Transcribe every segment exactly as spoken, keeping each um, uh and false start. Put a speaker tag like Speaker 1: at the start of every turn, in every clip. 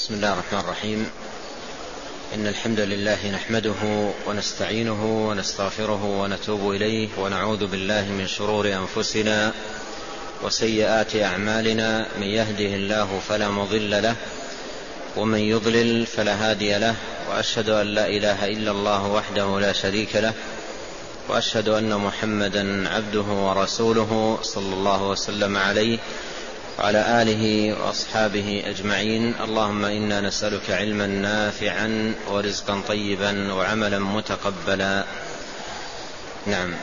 Speaker 1: بسم الله الرحمن الرحيم. إن الحمد لله نحمده ونستعينه ونستغفره ونتوب إليه ونعوذ بالله من شرور أنفسنا وسيئات أعمالنا. من يهده الله فلا مضل له ومن يضلل فلا هادي له، وأشهد أن لا إله إلا الله وحده لا شريك له، وأشهد أن محمدا عبده ورسوله صلى الله وسلم عليه وعلى آله وأصحابه أجمعين. اللهم إنا نسألك علما نافعا ورزقا طيبا وعملا متقبلا. نعم.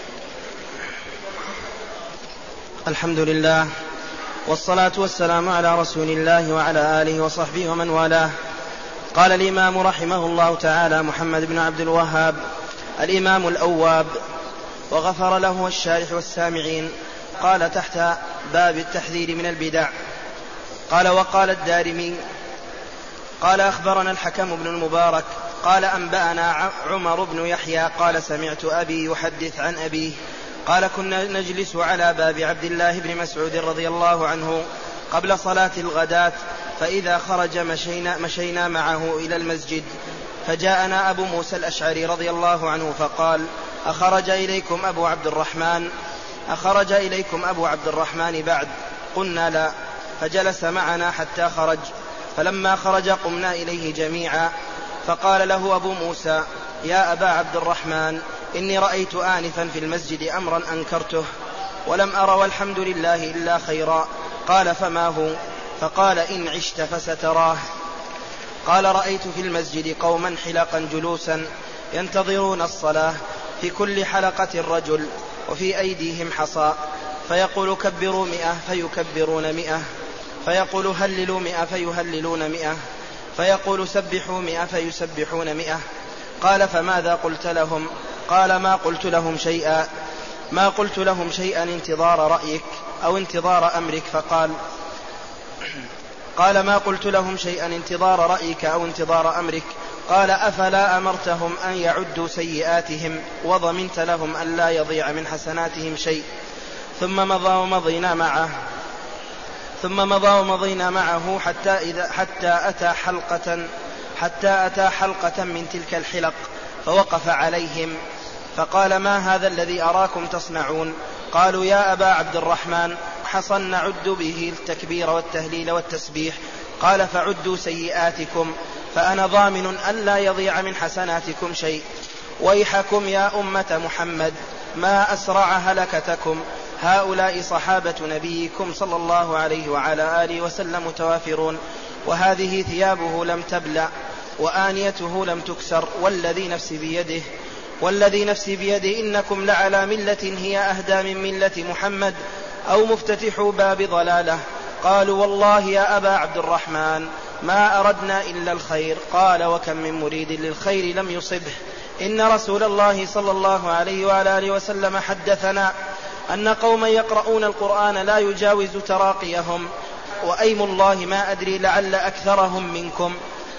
Speaker 2: الحمد لله والصلاة والسلام على رسول الله وعلى آله وصحبه ومن والاه. قال الإمام رحمه الله تعالى محمد بن عبد الوهاب الإمام الأواب، وغفر له الشارح والسامعين. قال تحت باب التحذير من البدع. قال وقال الدارمي قال أخبرنا الحكم بن المبارك قال أنبأنا عمر بن يحيى قال سمعت أبي يحدث عن أبيه قال كنا نجلس على باب عبد الله بن مسعود رضي الله عنه قبل صلاة الغداة، فإذا خرج مشينا, مشينا معه إلى المسجد، فجاءنا أبو موسى الأشعري رضي الله عنه فقال أخرج إليكم أبو عبد الرحمن أخرج إليكم أبو عبد الرحمن بعد؟ قلنا لا، فجلس معنا حتى خرج، فلما خرج قمنا إليه جميعا، فقال له أبو موسى يا أبا عبد الرحمن إني رأيت آنفا في المسجد أمرا أنكرته ولم أر والحمد لله إلا خيرا. قال فما هو؟ فقال إن عشت فستراه. قال رأيت في المسجد قوما حلقا جلوسا ينتظرون الصلاة، في كل حلقة رجل وفي أيديهم حصى، فيقول كبروا مئة فيكبرون مئة، فيقول هللوا مئة فيهللون مئة، فيقول سبحوا مئة فيسبحون مئة. قال فماذا قلت لهم؟ قال ما قلت لهم شيئا ما قلت لهم شيئا انتظار رأيك أو انتظار أمرك. فقال قال ما قلت لهم شيئا انتظار رأيك أو انتظار أمرك. قال أفلا أمرتهم أن يعدوا سيئاتهم وضمنت لهم أن لا يضيع من حسناتهم شيء؟ ثم مضى ومضينا معه ثم مضى ومضينا معه حتى إذا حتى أتى حلقة حتى أتى حلقة من تلك الحلق، فوقف عليهم فقال ما هذا الذي أراكم تصنعون؟ قالوا يا أبا عبد الرحمن حصى نعد به التكبير والتهليل والتسبيح. قال فعدوا سيئاتكم فأنا ضامن أن لا يضيع من حسناتكم شيء. ويحكم يا أمة محمد ما أسرع هلكتكم، هؤلاء صحابة نبيكم صلى الله عليه وعلى آله وسلم متوافرون، وهذه ثيابه لم تبلع وآنيته لم تكسر، والذي نفسي بيده والذي نفسي بيده إنكم لعلى ملة هي أهدى من ملة محمد أو مفتتح باب ضلالة. قالوا والله يا أبا عبد الرحمن ما أردنا إلا الخير. قال وكم من مريد للخير لم يصبه. إن رسول الله صلى الله عليه وعلى آله وسلم حدثنا أن قوما يقرؤون القرآن لا يجاوز تراقيهم، وأيم الله ما أدري لعل أكثرهم منكم.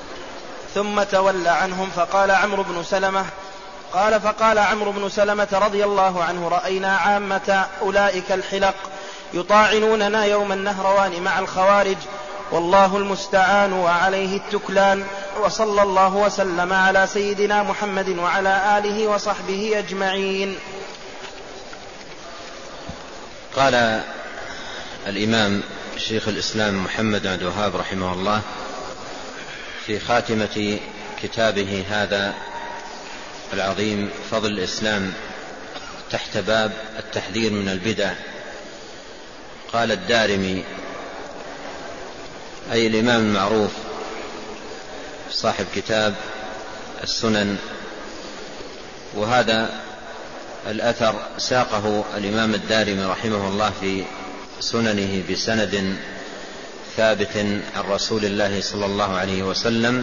Speaker 2: ثم تولى عنهم فقال عمرو بن سلمة قال فقال عمرو بن سلمة رضي الله عنه رأينا عامة أولئك الحلق يطاعنوننا يوم النهروان مع الخوارج، والله المستعان وعليه التكلان. وصلى الله وسلم على سيدنا محمد وعلى آله وصحبه أجمعين.
Speaker 1: قال الإمام شيخ الإسلام محمد بن عبد الوهاب رحمه الله في خاتمة كتابه هذا العظيم فضل الإسلام تحت باب التحذير من البدع، قال الدارمي أي الإمام المعروف صاحب كتاب السنن، وهذا الأثر ساقه الإمام الدارمي رحمه الله في سننه بسند ثابت عن رسول الله صلى الله عليه وسلم،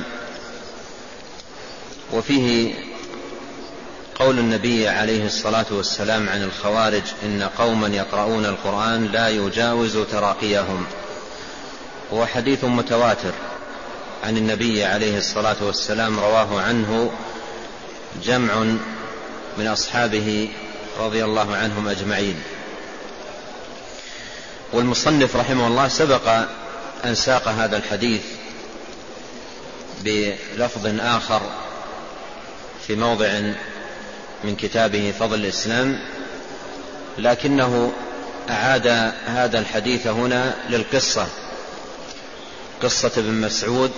Speaker 1: وفيه قول النبي عليه الصلاة والسلام عن الخوارج إن قوما يقرؤون القرآن لا يجاوز تراقيهم، هو حديث متواتر عن النبي عليه الصلاة والسلام رواه عنه جمع من أصحابه رضي الله عنهم أجمعين. والمصنف رحمه الله سبق أن ساق هذا الحديث بلفظ آخر في موضع من كتابه فضل الإسلام، لكنه أعاد هذا الحديث هنا للقصة، قصة ابن مسعود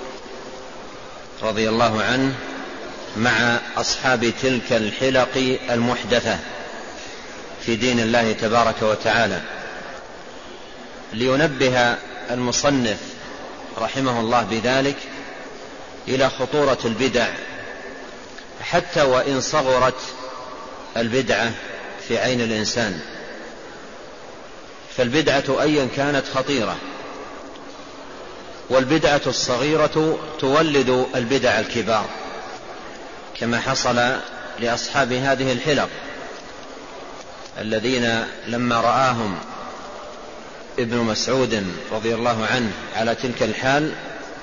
Speaker 1: رضي الله عنه مع أصحاب تلك الحلق المحدثة في دين الله تبارك وتعالى، لينبه المصنف رحمه الله بذلك إلى خطورة البدع، حتى وإن صغرت البدعة في عين الإنسان، فالبدعة أيا كانت خطيرة، والبدعة الصغيرة تولد البدع الكبار، كما حصل لأصحاب هذه الحلق الذين لما رآهم ابن مسعود رضي الله عنه على تلك الحال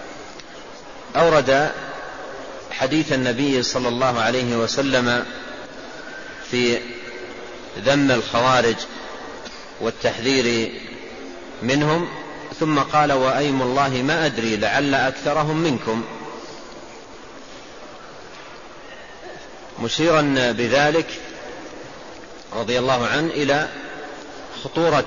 Speaker 1: أورد حديث النبي صلى الله عليه وسلم في ذم الخوارج والتحذير منهم، ثم قال: وأيم الله ما أدري لعل أكثرهم منكم، مشيرا بذلك رضي الله عنه إلى خطورة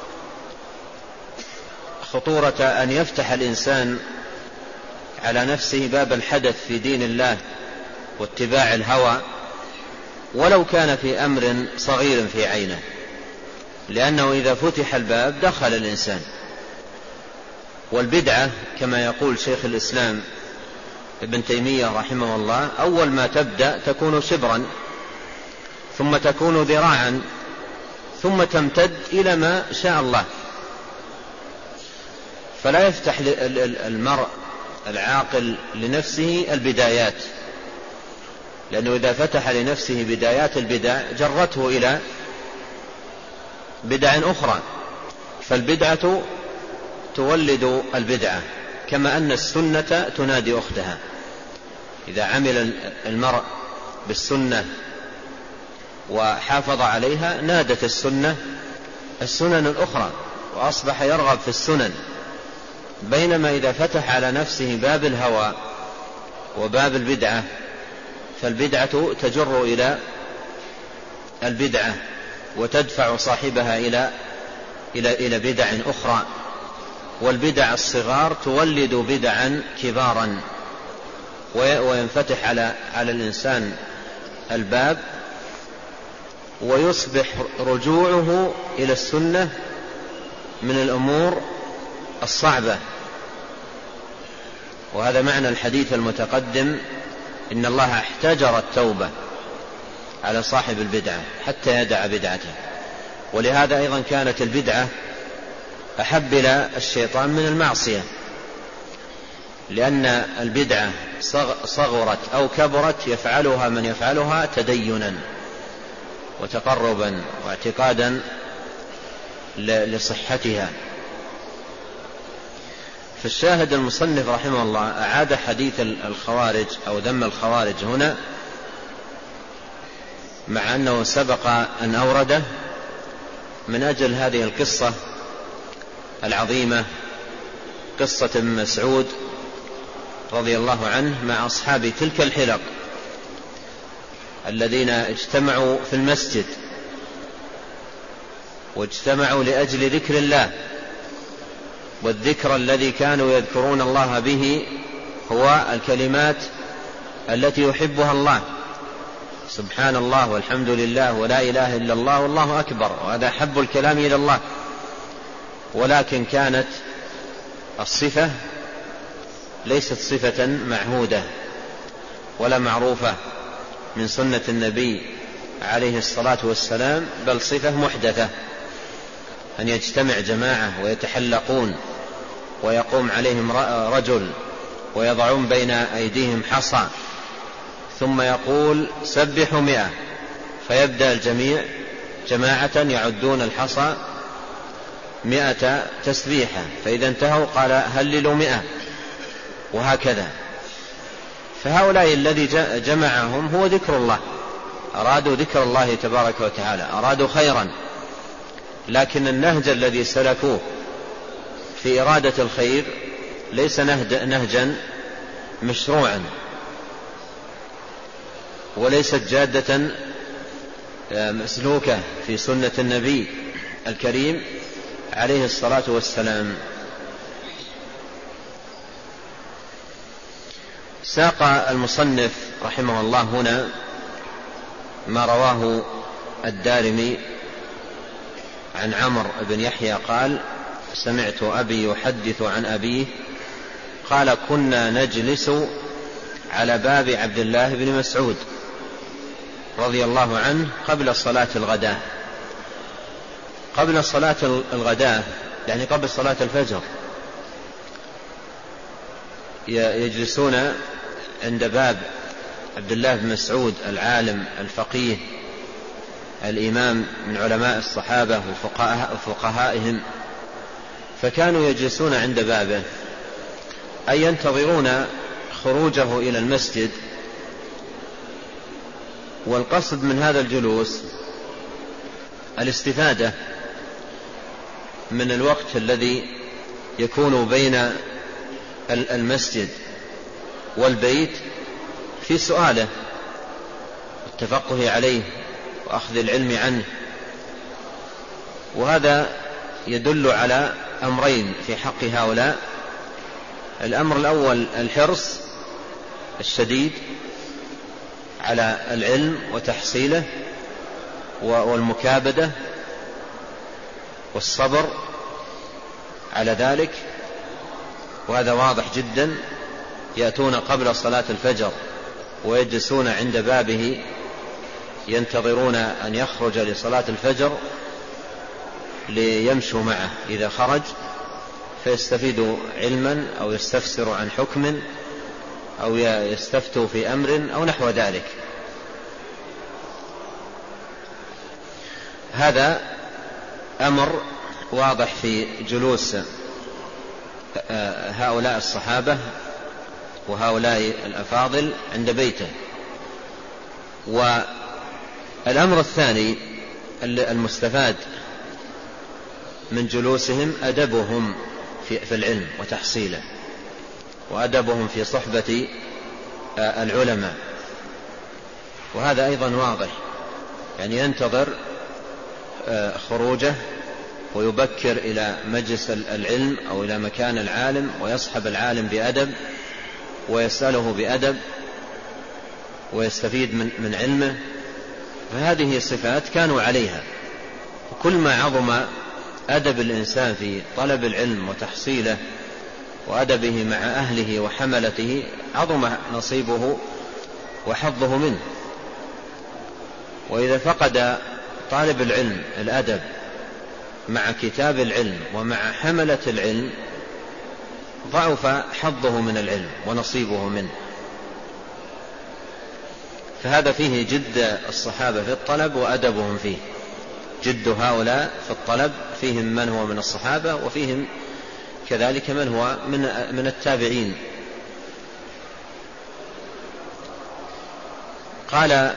Speaker 1: خطورة أن يفتح الإنسان على نفسه باب الحدث في دين الله واتباع الهوى، ولو كان في أمر صغير في عينه، لأنه إذا فتح الباب دخل الإنسان. والبدعة كما يقول شيخ الإسلام ابن تيمية رحمه الله: أول ما تبدأ تكون شبرا، ثم تكون ذراعا، ثم تمتد إلى ما شاء الله. فلا يفتح المرء العاقل لنفسه البدايات، لأنه إذا فتح لنفسه بدايات البدع جرته إلى بدع أخرى، فالبدعة تولد البدعة، كما أن السنة تنادي أختها. إذا عمل المرء بالسنة وحافظ عليها نادت السنة السنن الأخرى، وأصبح يرغب في السنن. بينما إذا فتح على نفسه باب الهوى وباب البدعة فالبدعة تجر إلى البدعة وتدفع صاحبها إلى إلى إلى بدع أخرى، والبدع الصغار تولد بدعا كبارا، وينفتح على على الإنسان الباب، ويصبح رجوعه إلى السنة من الأمور الصعبة. وهذا معنى الحديث المتقدم: إن الله احتجر التوبة على صاحب البدعة حتى يدع بدعته. ولهذا أيضا كانت البدعة أحب إلى الشيطان من المعصية، لأن البدعة صغرت أو كبرت يفعلها من يفعلها تدينا وتقربا واعتقادا لصحتها. فالشاهد المصنف رحمه الله أعاد حديث الخوارج أو ذم الخوارج هنا، مع أنه سبق أن أورده من أجل هذه القصة العظيمة، قصة ابن مسعود رضي الله عنه مع أصحاب تلك الحلق الذين اجتمعوا في المسجد، واجتمعوا لأجل ذكر الله، والذكر الذي كانوا يذكرون الله به هو الكلمات التي يحبها الله: سبحان الله والحمد لله ولا إله إلا الله والله أكبر، وهذا حب الكلام إلى الله. ولكن كانت الصفة ليست صفة معهودة ولا معروفة من سنة النبي عليه الصلاة والسلام، بل صفة محدثة، أن يجتمع جماعة ويتحلقون ويقوم عليهم رجل ويضعون بين أيديهم حصى ثم يقول: سبحوا مئة، فيبدأ الجميع جماعة يعدون الحصى مئة تسبيحة، فإذا انتهوا قال: هللوا مئة، وهكذا. فهؤلاء الذي جمعهم هو ذكر الله، أرادوا ذكر الله تبارك وتعالى، أرادوا خيرا، لكن النهج الذي سلكوه في إرادة الخير ليس نهجا مشروعا وليست جادة مسلوكة في سنة النبي الكريم عليه الصلاة والسلام. ساق المصنف رحمه الله هنا ما رواه الدارمي عن عمرو بن يحيى قال: سمعت أبي يحدث عن أبيه قال: كنا نجلس على باب عبد الله بن مسعود رضي الله عنه قبل صلاة الغداء. قبل صلاة الغداء يعني قبل صلاة الفجر يجلسون عند باب عبد الله بن مسعود العالم الفقيه الإمام من علماء الصحابة وفقهائهم، فكانوا يجلسون عند بابه أي ينتظرون خروجه إلى المسجد. والقصد من هذا الجلوس الاستفادة من الوقت الذي يكون بين المسجد والبيت في سؤاله والتفقه عليه وأخذ العلم عنه. وهذا يدل على أمرين في حق هؤلاء: الأمر الأول الحرص الشديد على العلم وتحصيله والمكابدة والصبر على ذلك، وهذا واضح جدا. يأتون قبل صلاة الفجر ويجلسون عند بابه ينتظرون أن يخرج لصلاة الفجر ليمشوا معه إذا خرج فيستفيدوا علما أو يستفسروا عن حكم أو يستفتوا في أمر أو نحو ذلك. هذا أمر واضح في جلوس هؤلاء الصحابة وهؤلاء الأفاضل عند بيته. والأمر الثاني المستفاد من جلوسهم أدبهم في العلم وتحصيله، وأدبهم في صحبة العلماء، وهذا أيضا واضح، يعني ينتظر خروجه ويبكر إلى مجلس العلم أو إلى مكان العالم ويصحب العالم بأدب ويسأله بأدب ويستفيد من, من علمه. فهذه صفات كانوا عليها، وكل ما عظم أدب الإنسان في طلب العلم وتحصيله وأدبه مع أهله وحملته عظم نصيبه وحظه منه. وإذا فقد طالب العلم الأدب مع كتاب العلم ومع حملة العلم ضعف حظه من العلم ونصيبه منه. فهذا فيه جد الصحابة في الطلب وأدبهم فيه. جد هؤلاء في الطلب فيهم من هو من الصحابة وفيهم كذلك من هو من, من التابعين. قال: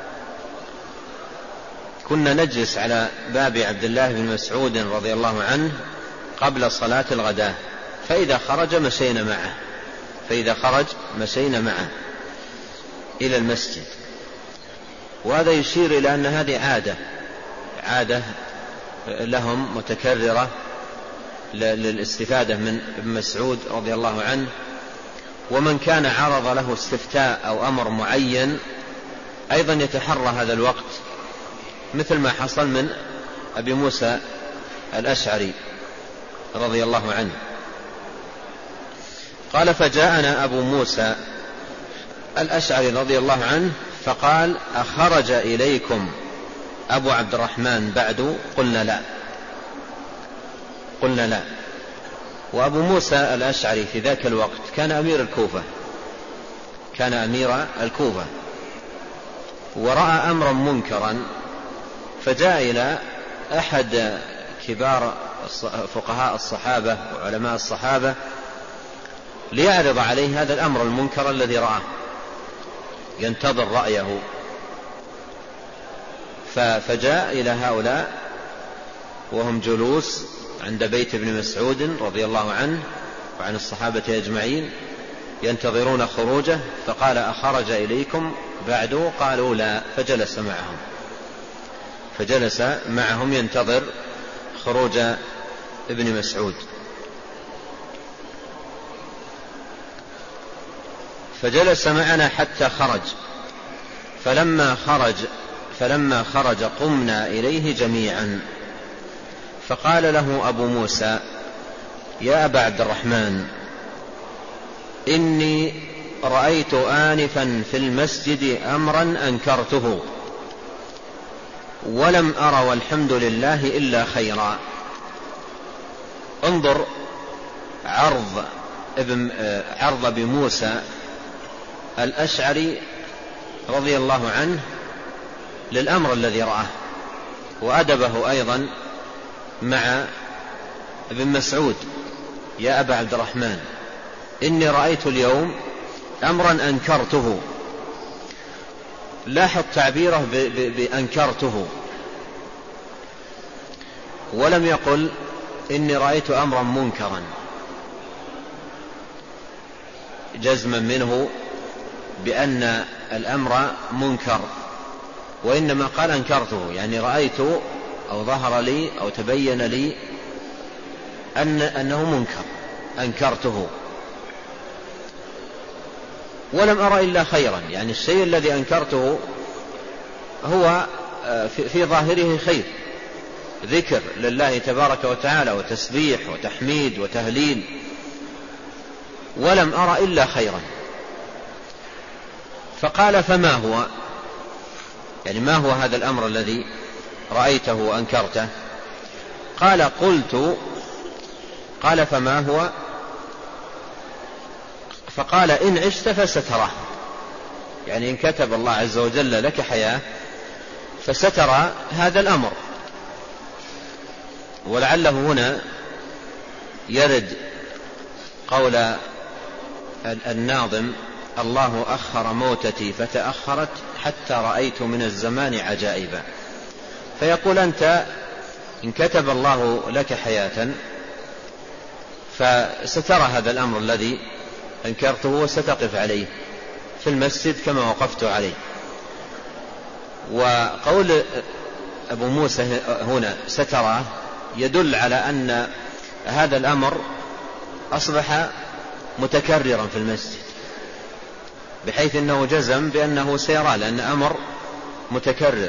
Speaker 1: كنا نجلس على باب عبد الله بن مسعود رضي الله عنه قبل صلاة الغداء فإذا خرج مشينا معه فإذا خرج مشينا معه إلى المسجد. وهذا يشير إلى أن هذه عادة عادة لهم متكررة للاستفادة من ابن مسعود رضي الله عنه. ومن كان عرض له استفتاء أو أمر معين أيضا يتحرى هذا الوقت، مثل ما حصل من أبي موسى الأشعري رضي الله عنه. قال: فجاءنا أبو موسى الأشعري رضي الله عنه فقال: أخرج إليكم أبو عبد الرحمن بعد؟ قلنا لا قلنا لا وأبو موسى الأشعري في ذاك الوقت كان أمير الكوفة كان أمير الكوفة ورأى أمرا منكرا، فجاء إلى أحد كبار فقهاء الصحابة وعلماء الصحابة ليعرض عليه هذا الأمر المنكر الذي رآه، ينتظر رأيه. فجاء إلى هؤلاء وهم جلوس عند بيت ابن مسعود رضي الله عنه وعن الصحابة أجمعين، ينتظرون خروجه، فقال أخرج إليكم بعد؟ قالوا لا، فجلس معهم فجلس معهم ينتظر خروج ابن مسعود. فجلس معنا حتى خرج، فلما خرج فلما خرج قمنا إليه جميعا، فقال له أبو موسى: يا أبا عبد الرحمن، إني رأيت آنفا في المسجد أمرا أنكرته ولم أر والحمد لله إلا خيرا. انظر عرض ابن عرض أبي موسى الأشعري رضي الله عنه للأمر الذي رآه، وأدبه أيضا مع ابن مسعود: يا أبا عبد الرحمن، إني رأيت اليوم أمرا أنكرته. لاحظ تعبيره بأنكرته، ولم يقل إني رأيت أمرا منكرا جزما منه بأن الأمر منكر، وإنما قال أنكرته، يعني رأيت أو ظهر لي أو تبين لي أن أنه منكر، أنكرته. ولم أرى إلا خيرا، يعني الشيء الذي أنكرته هو في ظاهره خير، ذكر لله تبارك وتعالى وتسبيح وتحميد وتهليل، ولم أرى إلا خيرا. فقال: فما هو؟ يعني ما هو هذا الأمر الذي رأيته وأنكرته؟ قال: قلت. قال: فما هو؟ فقال: إن عشت فستراه، يعني إن كتب الله عز وجل لك حياة فسترى هذا الأمر. ولعله هنا يرد قول الناظم: الله أخر موتتي فتأخرت حتى رأيت من الزمان عجائبا. فيقول أنت إن كتب الله لك حياة فسترى هذا الأمر الذي أنكرته وستقف عليه في المسجد كما وقفت عليه. وقول أبو موسى هنا ستراه يدل على أن هذا الأمر أصبح متكررا في المسجد، بحيث أنه جزم بأنه سيرى، لأن أمر متكرر.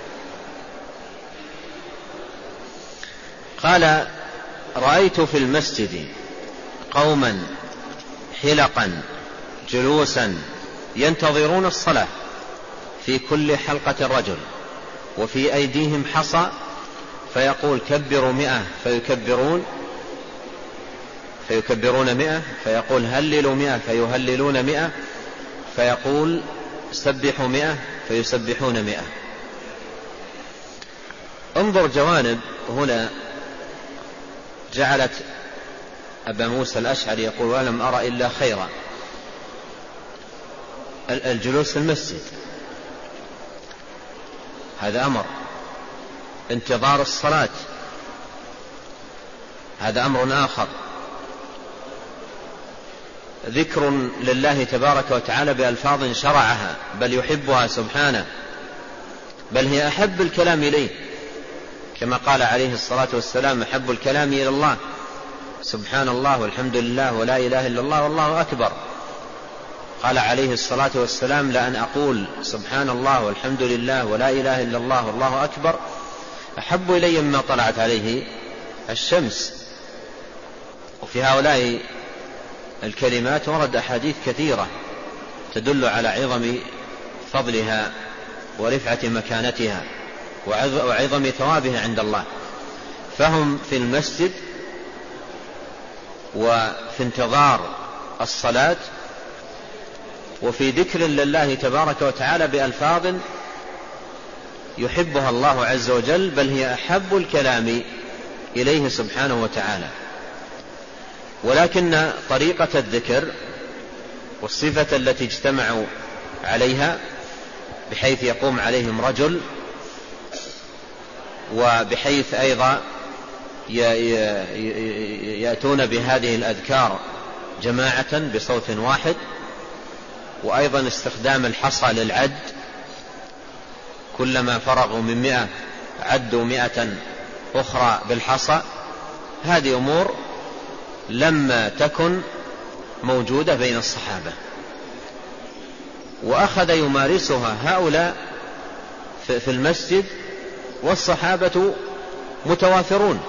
Speaker 1: قال: رأيت في المسجد قوما حلقا جلوسا ينتظرون الصلاة، في كل حلقة رجل، وفي أيديهم حصى، فيقول: كبروا مئة فيكبرون فيكبرون مئة، فيقول: هللوا مئة فيهللون مئة، فيقول: سبحوا مئة فيسبحون مئة. انظر جوانب هنا جعلت أبا موسى الأشعري يقول: ولم أرى إلا خيرا. الجلوس في المسجد هذا أمر، انتظار الصلاة هذا أمر آخر، ذكر لله تبارك وتعالى بألفاظ شرعها بل يحبها سبحانه، بل هي أحب الكلام إليه، كما قال عليه الصلاة والسلام: أحب الكلام إلى الله سبحان الله والحمد لله ولا إله إلا الله والله أكبر. قال عليه الصلاة والسلام: لأن أقول سبحان الله والحمد لله ولا إله إلا الله والله أكبر أحب إلي مما طلعت عليه الشمس. وفي هؤلاء الكلمات ورد أحاديث كثيرة تدل على عظم فضلها ورفعة مكانتها وعظم ثوابها عند الله. فهم في المسجد وفي انتظار الصلاة وفي ذكر لله تبارك وتعالى بألفاظ يحبها الله عز وجل، بل هي أحب الكلام إليه سبحانه وتعالى. ولكن طريقة الذكر والصفة التي اجتمعوا عليها، بحيث يقوم عليهم رجل، وبحيث أيضا يأتون بهذه الأذكار جماعة بصوت واحد، وأيضا استخدام الحصى للعد، كلما فرغوا من مئة عدوا مئة أخرى بالحصى. هذه أمور لما تكن موجودة بين الصحابة، وأخذ يمارسها هؤلاء في المسجد، والصحابة متوافرون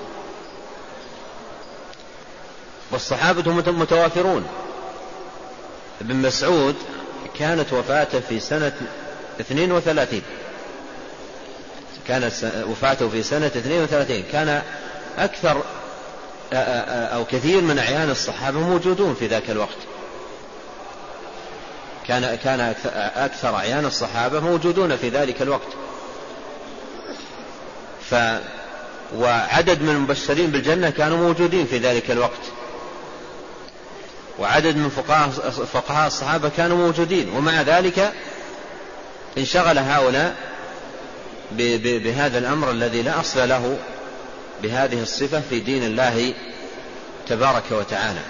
Speaker 1: والصحابة متوافرون ابن مسعود كانت وفاته في سنة اثنين وثلاثين كانت وفاته في سنة اثنين وثلاثين كان أكثر أو كثير من أعيان الصحابة موجودون في ذاك الوقت. كان كان أكثر أعيان الصحابة موجودون في ذلك الوقت. ف وعدد من المبشرين بالجنة كانوا موجودين في ذلك الوقت، وعدد من فقهاء فقهاء الصحابة كانوا موجودين، ومع ذلك انشغل هؤلاء بهذا الأمر الذي لا أصل له بهذه الصفة في دين الله تبارك وتعالى.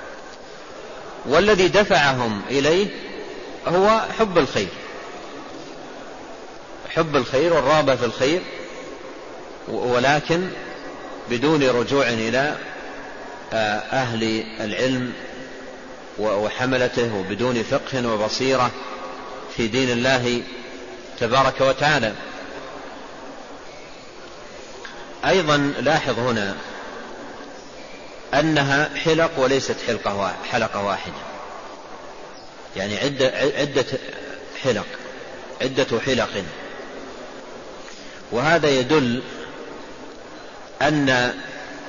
Speaker 1: والذي دفعهم إليه هو حب الخير حب الخير والرغبة في الخير، ولكن بدون رجوع إلى أهل العلم وحملته، وبدون فقه وبصيرة في دين الله تبارك وتعالى. أيضا لاحظ هنا أنها حلق وليست حلقة حلقة واحدة، يعني عدة, عدة حلق عدة حلق، وهذا يدل أن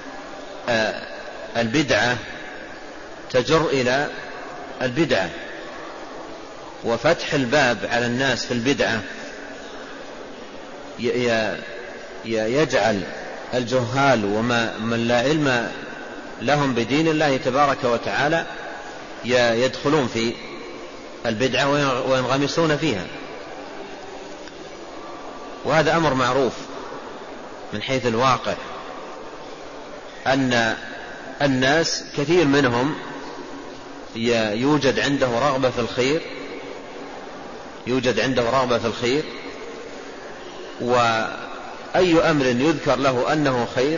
Speaker 1: البدعة تجر إلى البدعة، وفتح الباب على الناس في البدعة يجعل الجهال ومن لا علم لهم بدين الله تبارك وتعالى يدخلون في البدعة وينغمسون فيها. وهذا أمر معروف من حيث الواقع، أن الناس كثير منهم يوجد عنده رغبة في الخير يوجد عنده رغبة في الخير وأي أمر يذكر له أنه خير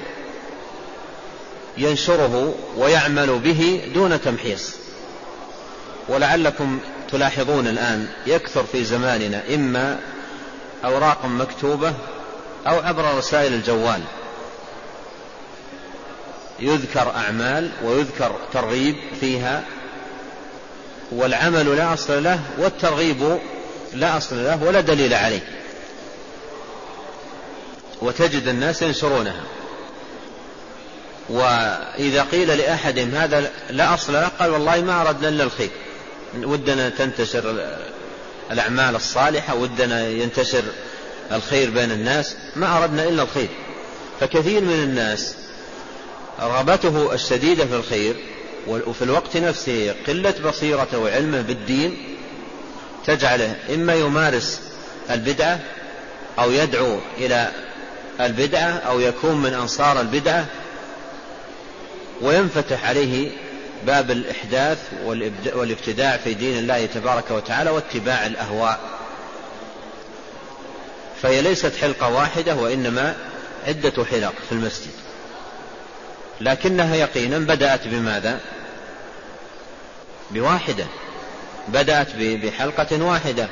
Speaker 1: ينشره ويعمل به دون تمحيص. ولعلكم تلاحظون الآن يكثر في زماننا إما أوراق مكتوبة أو عبر رسائل الجوال يذكر أعمال ويذكر ترغيب فيها، والعمل لا أصل له والترغيب لا أصل له ولا دليل عليه، وتجد الناس ينشرونها. وإذا قيل لأحدهم هذا لا أصل له قال والله ما أردنا إلا الخير، ودنا تنتشر الأعمال الصالحة، ودنا ينتشر الخير بين الناس، ما أردنا إلا الخير. فكثير من الناس رغبته الشديدة في الخير وفي الوقت نفسه قلة بصيرته وعلمه بالدين تجعله إما يمارس البدعة أو يدعو إلى البدعة أو يكون من أنصار البدعة، وينفتح عليه باب الإحداث والابتداع في دين الله تبارك وتعالى واتباع الأهواء. فهي ليست حلقة واحدة وإنما عدة حلق في المسجد، لكنها يقينا بدأت بماذا؟ بواحدة، بدأت بحلقة واحدة.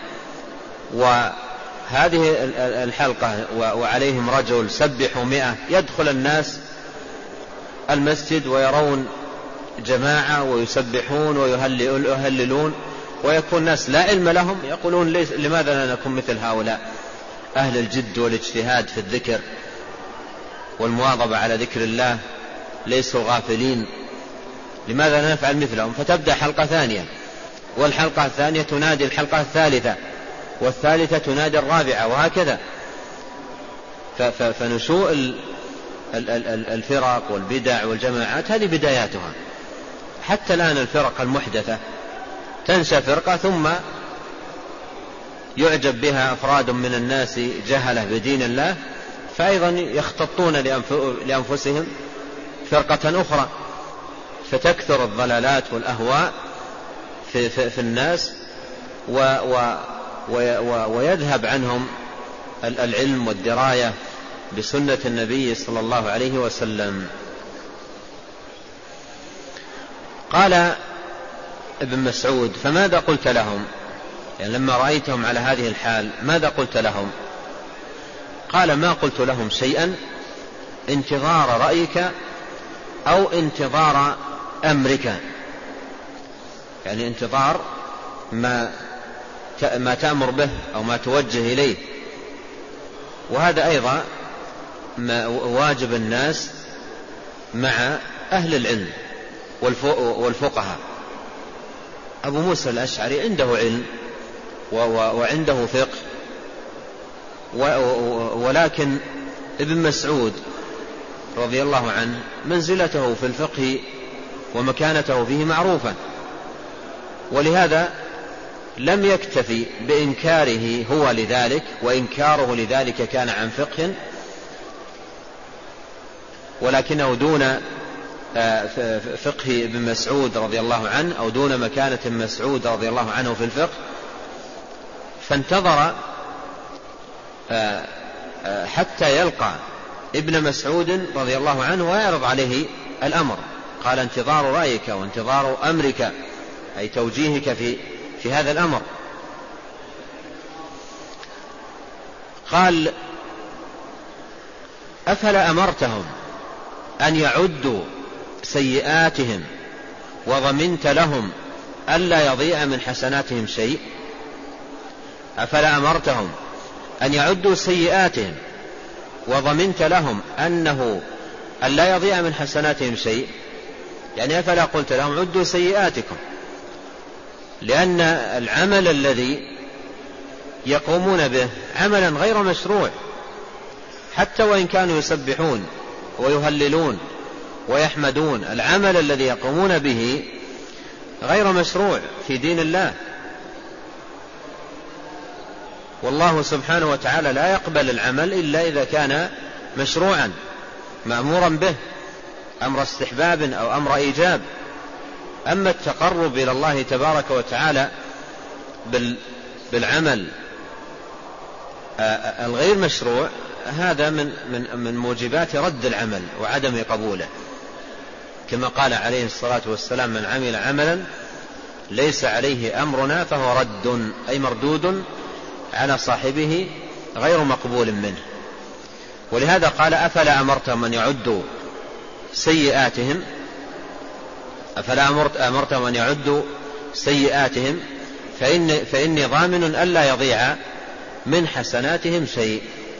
Speaker 1: وهذه الحلقة وعليهم رجل سبحوا مئة، يدخل الناس المسجد ويرون جماعة ويسبحون ويهللون، ويكون الناس لا علم لهم يقولون لماذا لا نكون مثل هؤلاء أهل الجد والاجتهاد في الذكر والمواظبة على ذكر الله، ليسوا غافلين، لماذا لا نفعل مثلهم؟ فتبدأ حلقة ثانية، والحلقة الثانية تنادي الحلقة الثالثة، والثالثة تنادي الرابعة، وهكذا. فنشوء الفرق والبدع والجماعات هذه بداياتها. حتى الآن الفرق المحدثة تنشأ فرقة ثم يعجب بها أفراد من الناس جهلة بدين الله، فأيضا يختطون لأنفسهم فرقة أخرى. فتكثر الضلالات والأهواء في, في, في الناس و و و ويذهب عنهم العلم والدراية بسنة النبي صلى الله عليه وسلم. قال ابن مسعود: فماذا قلت لهم؟ يعني لما رأيتهم على هذه الحال ماذا قلت لهم؟ قال: ما قلت لهم شيئا انتظار رأيك أو انتظار أمرك، يعني انتظار ما ما تأمر به أو ما توجه إليه. وهذا أيضا ما واجب الناس مع أهل العلم والفقهاء. أبو موسى الأشعري عنده علم وعنده فقه، ولكن ابن مسعود رضي الله عنه منزلته في الفقه ومكانته فيه معروفة، ولهذا لم يكتفي بإنكاره هو لذلك، وإنكاره لذلك كان عن فقه، ولكنه دون فقه ابن مسعود رضي الله عنه أو دون مكانة مسعود رضي الله عنه في الفقه، فانتظر حتى يلقى ابن مسعود رضي الله عنه ويعرض عليه الأمر. قال: انتظار رأيك وانتظار أمرك، أي توجيهك في, في هذا الأمر. قال: أفلا أمرتهم أن يعدوا سيئاتهم وضمنت لهم ألا يضيع من حسناتهم شيء؟ أفلا أمرتهم أن يعدوا سيئاتهم وضمنت لهم أنه ألا يضيع من حسناتهم شيء؟ يعني أفلا قلت لهم عدوا سيئاتكم، لأن العمل الذي يقومون به عملا غير مشروع، حتى وإن كانوا يسبحون ويهللون ويحمدون، العمل الذي يقومون به غير مشروع في دين الله، والله سبحانه وتعالى لا يقبل العمل إلا إذا كان مشروعا مأمورا به، أمر استحباب أو أمر إيجاب. أما التقرب إلى الله تبارك وتعالى بالعمل الغير مشروع، هذا من, من, من موجبات رد العمل وعدم قبوله، كما قال عليه الصلاة والسلام: من عمل عملا ليس عليه أمرنا فهو رد، أي مردود على صاحبه غير مقبول منه. ولهذا قال: أفلا أمرتهم أن يعدوا سيئاتهم أفلا أمرتهم أن يعدوا سيئاتهم فإن فإني ضامن ألا يضيع من حسناتهم شيء.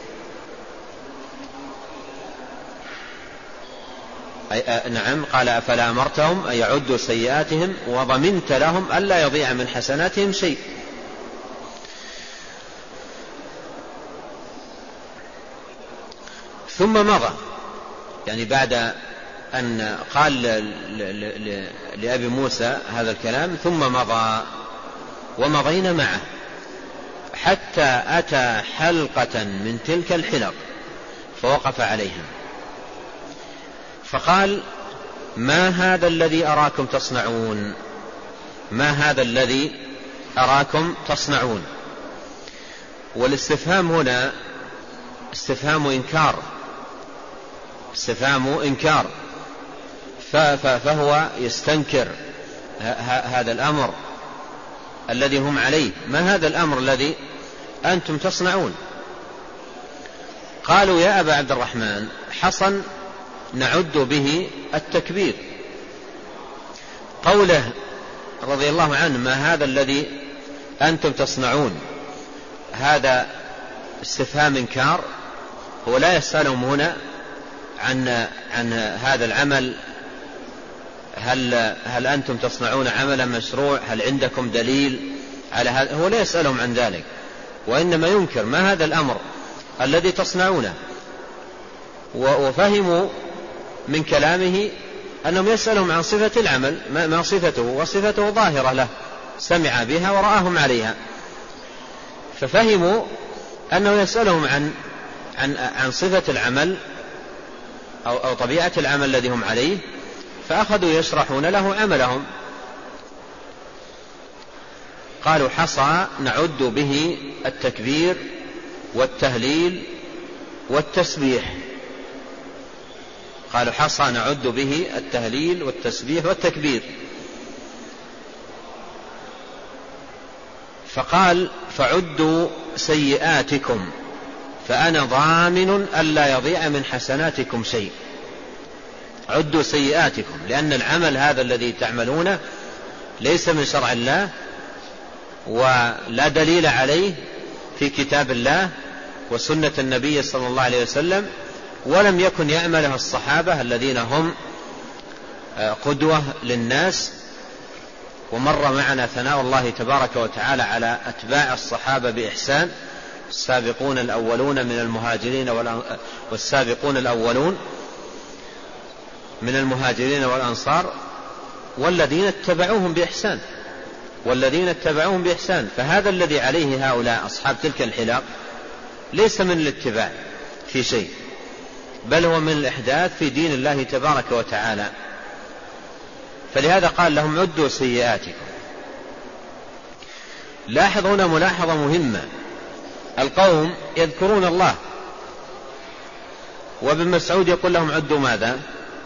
Speaker 1: نعم، قال: أفلا أمرتهم أن يعدوا سيئاتهم وضمنت لهم ألا يضيع من حسناتهم شيء. ثم مضى، يعني بعد أن قال لأبي موسى هذا الكلام ثم مضى، ومضينا معه حتى أتى حلقة من تلك الحلق فوقف عليهم فقال: ما هذا الذي أراكم تصنعون؟ ما هذا الذي أراكم تصنعون؟ والاستفهام هنا استفهام إنكار، استفهام إنكار، فهو يستنكر هذا الأمر الذي هم عليه. ما هذا الأمر الذي أنتم تصنعون؟ قالوا: يا أبا عبد الرحمن، حصن نعد به التكبير. قوله رضي الله عنه: ما هذا الذي أنتم تصنعون، هذا استفهام إنكار، هو لا يسألهم هنا عن عن هذا العمل، هل هل أنتم تصنعون عملا مشروع، هل عندكم دليل على هذا؟ هو لا يسألهم عن ذلك، وإنما ينكر ما هذا الأمر الذي تصنعونه. وفهموا من كلامه أنهم يسألهم عن صفة العمل، ما صفته، وصفته ظاهرة له، سمع بها ورآهم عليها، ففهموا أنه يسألهم عن عن عن صفة العمل أو, أو طبيعة العمل الذي هم عليه، فأخذوا يشرحون له عملهم. قالوا حصى نعد به التكبير والتهليل والتسبيح. قالوا حصى نعد به التهليل والتسبيح والتكبير. فقال فعدوا سيئاتكم فأنا ضامن ألا يضيع من حسناتكم شيء. عدوا سيئاتكم، لأن العمل هذا الذي تعملونه ليس من شرع الله ولا دليل عليه في كتاب الله وسنة النبي صلى الله عليه وسلم، ولم يكن يعمله الصحابة الذين هم قدوة للناس. ومر معنا ثناء الله تبارك وتعالى على أتباع الصحابة بإحسان، السابقون الأولون من المهاجرين والسابقون الأولون من المهاجرين والأنصار والذين اتبعوهم بإحسان والذين اتبعوهم بإحسان. فهذا الذي عليه هؤلاء أصحاب تلك الحلاق ليس من الاتباع في شيء، بل هو من الإحداث في دين الله تبارك وتعالى. فلهذا قال لهم عدوا سيئاتكم. لاحظ هنا ملاحظة مهمة، القوم يذكرون الله، وابن مسعود يقول لهم عدوا ماذا؟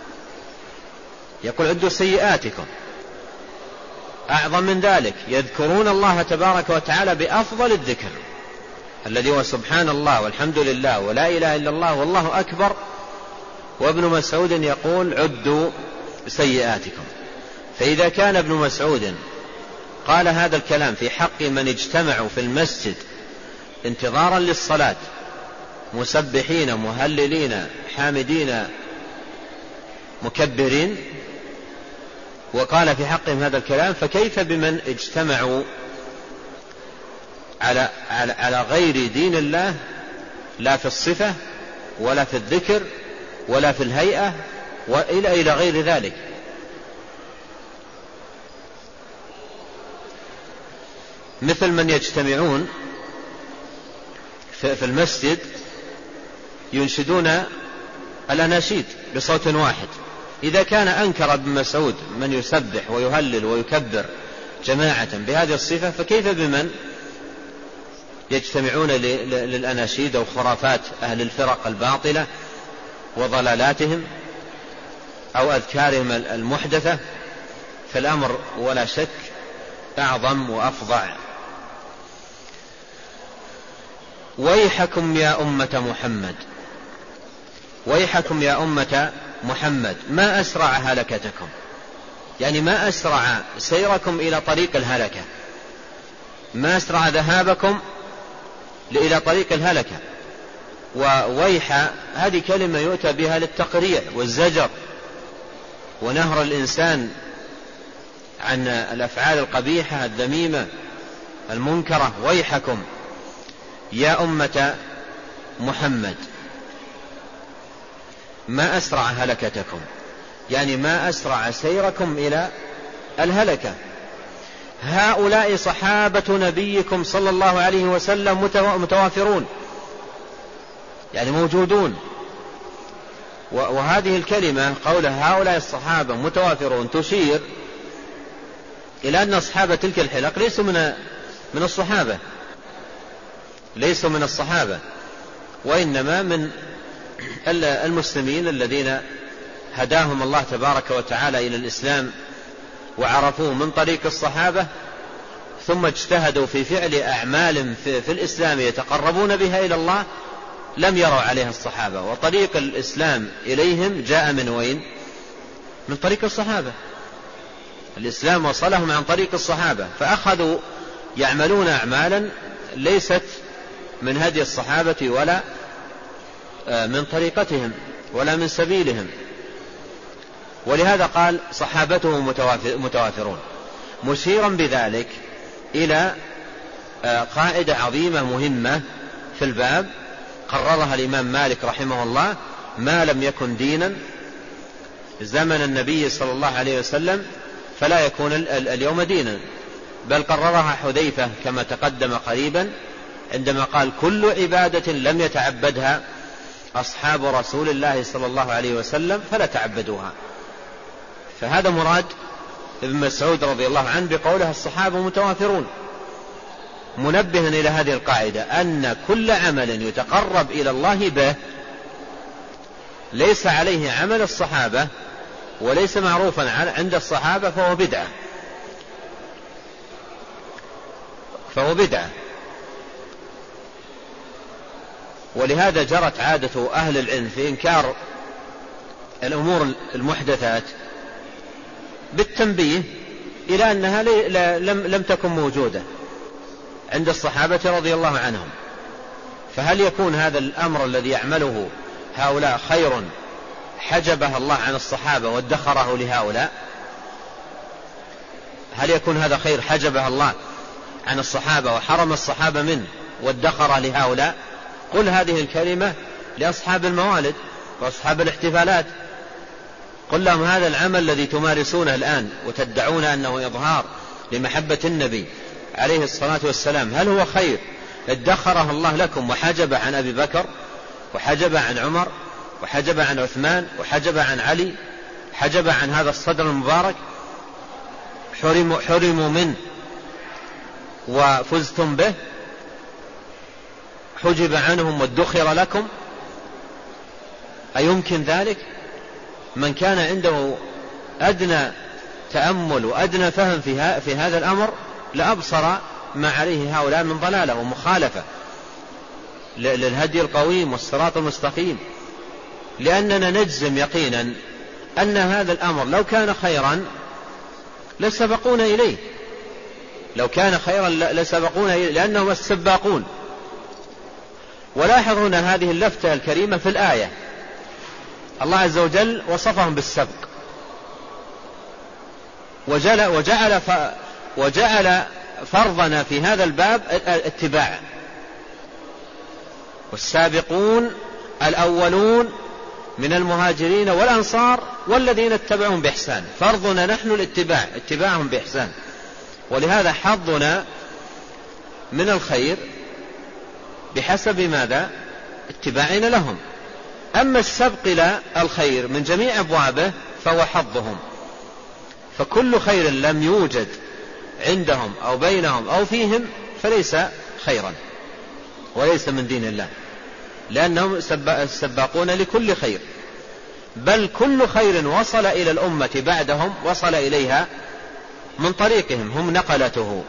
Speaker 1: يقول عدوا سيئاتكم. أعظم من ذلك، يذكرون الله تبارك وتعالى بأفضل الذكر الذي هو سبحان الله والحمد لله ولا إله إلا الله والله أكبر. وابن مسعود يقول عدوا سيئاتكم. فإذا كان ابن مسعود قال هذا الكلام في حق من اجتمعوا في المسجد انتظارا للصلاة مسبحين مهللين حامدين مكبرين، وقال في حقهم هذا الكلام، فكيف بمن اجتمعوا على, على, على غير دين الله، لا في الصفة ولا في الذكر ولا في الهيئة وإلى إلى غير ذلك. مثل من يجتمعون في المسجد ينشدون الأناشيد بصوت واحد. إذا كان أنكر ابن مسعود من يسبح ويهلل ويكبر جماعة بهذه الصفة، فكيف بمن يجتمعون للأناشيد أو خرافات أهل الفرق الباطلة وضلالاتهم أو أذكارهم المحدثة؟ فالأمر ولا شك أعظم وأفظع. ويحكم يا أمة محمد، ويحكم يا أمة محمد ما أسرع هلكتكم، يعني ما أسرع سيركم إلى طريق الهلكة، ما أسرع ذهابكم إلى طريق الهلكة. وويح هذه كلمة يؤتى بها للتقريع والزجر ونهر الإنسان عن الأفعال القبيحة الذميمة المنكرة. ويحكم يا أمة محمد ما أسرع هلكتكم، يعني ما أسرع سيركم إلى الهلكة. هؤلاء صحابة نبيكم صلى الله عليه وسلم متوافرون، يعني موجودون. وهذه الكلمة قول هؤلاء الصحابة متوافرون تشير إلى أن أصحاب تلك الحلق ليسوا من من الصحابة، ليسوا من الصحابة، وإنما من المسلمين الذين هداهم الله تبارك وتعالى إلى الإسلام وعرفوه من طريق الصحابة، ثم اجتهدوا في فعل أعمال في, في الإسلام يتقربون بها إلى الله لم يروا عليها الصحابة. وطريق الإسلام إليهم جاء من وين؟ من طريق الصحابة. الإسلام وصلهم عن طريق الصحابة، فأخذوا يعملون أعمالا ليست من هدي الصحابة ولا من طريقتهم ولا من سبيلهم. ولهذا قال صحابته متوافرون، مشيرا بذلك إلى قاعدة عظيمة مهمة في الباب قررها الإمام مالك رحمه الله: ما لم يكن دينا زمن النبي صلى الله عليه وسلم فلا يكون اليوم دينا. بل قررها حذيفة كما تقدم قريبا عندما قال: كل عبادة لم يتعبدها أصحاب رسول الله صلى الله عليه وسلم فلا تعبدوها. فهذا مراد ابن مسعود رضي الله عنه بقوله الصحابة متوافرون، منبها إلى هذه القاعدة أن كل عمل يتقرب إلى الله به ليس عليه عمل الصحابة وليس معروفا عند الصحابة فهو بدعة، فهو بدعة. ولهذا جرت عادة أهل العلم في إنكار الأمور المحدثات بالتنبيه إلى أنها لم, لم تكن موجودة عند الصحابة رضي الله عنهم. فهل يكون هذا الأمر الذي يعمله هؤلاء خير حجبه الله عن الصحابة وادخره لهؤلاء؟ هل يكون هذا خير حجبه الله عن الصحابة وحرم الصحابة منه وادخره لهؤلاء؟ قل هذه الكلمة لأصحاب الموالد وأصحاب الاحتفالات، قل لهم هذا العمل الذي تمارسونه الآن وتدعون أنه إظهار لمحبة النبي عليه الصلاة والسلام هل هو خير ادخره الله لكم وحجب عن أبي بكر وحجب عن عمر وحجب عن عثمان وحجب عن علي، حجب عن هذا الصدر المبارك، حرموا, حرموا منه وفزتم به، حجب عنهم وادخر لكم؟ أيمكن ذلك؟ من كان عنده أدنى تأمل وأدنى فهم في, في هذا الأمر لأبصر ما عليه هؤلاء من ضلالة ومخالفة للهدي القويم والصراط المستقيم. لأننا نجزم يقينا أن هذا الأمر لو كان خيرا لسبقونا إليه، لو كان خيرا لسبقونا إليه لأنهم السباقون. ولاحظوا هنا هذه اللفتة الكريمة في الآية الله عز وجل وصفهم بالسبق وجعل, وجعل, وجعل فرضنا في هذا الباب اتباع. والسابقون الأولون من المهاجرين والأنصار والذين اتبعهم بإحسان، فرضنا نحن الاتباع، اتباعهم بإحسان. ولهذا حظنا من الخير بحسب ماذا؟ اتباعنا لهم. أما السبق إلى الخير من جميع أبوابه فهو حظهم، فكل خير لم يوجد عندهم أو بينهم أو فيهم فليس خيرا وليس من دين الله، لأنهم السباقون لكل خير، بل كل خير وصل إلى الأمة بعدهم وصل إليها من طريقهم، هم نقلته،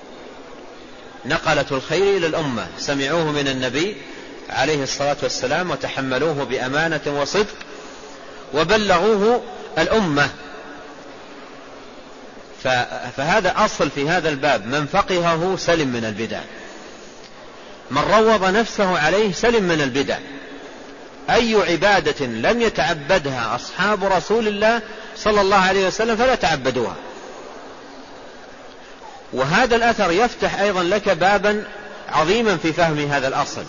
Speaker 1: نقلة الخير إلى الأمة، سمعوه من النبي عليه الصلاة والسلام وتحملوه بأمانة وصدق وبلغوه الأمة. فهذا أصل في هذا الباب، من فقهه سلم من البدع، من روض نفسه عليه سلم من البدع. أي عبادة لم يتعبدها أصحاب رسول الله صلى الله عليه وسلم فلا تعبدوها. وهذا الأثر يفتح أيضا لك بابا عظيما في فهم هذا الأصل،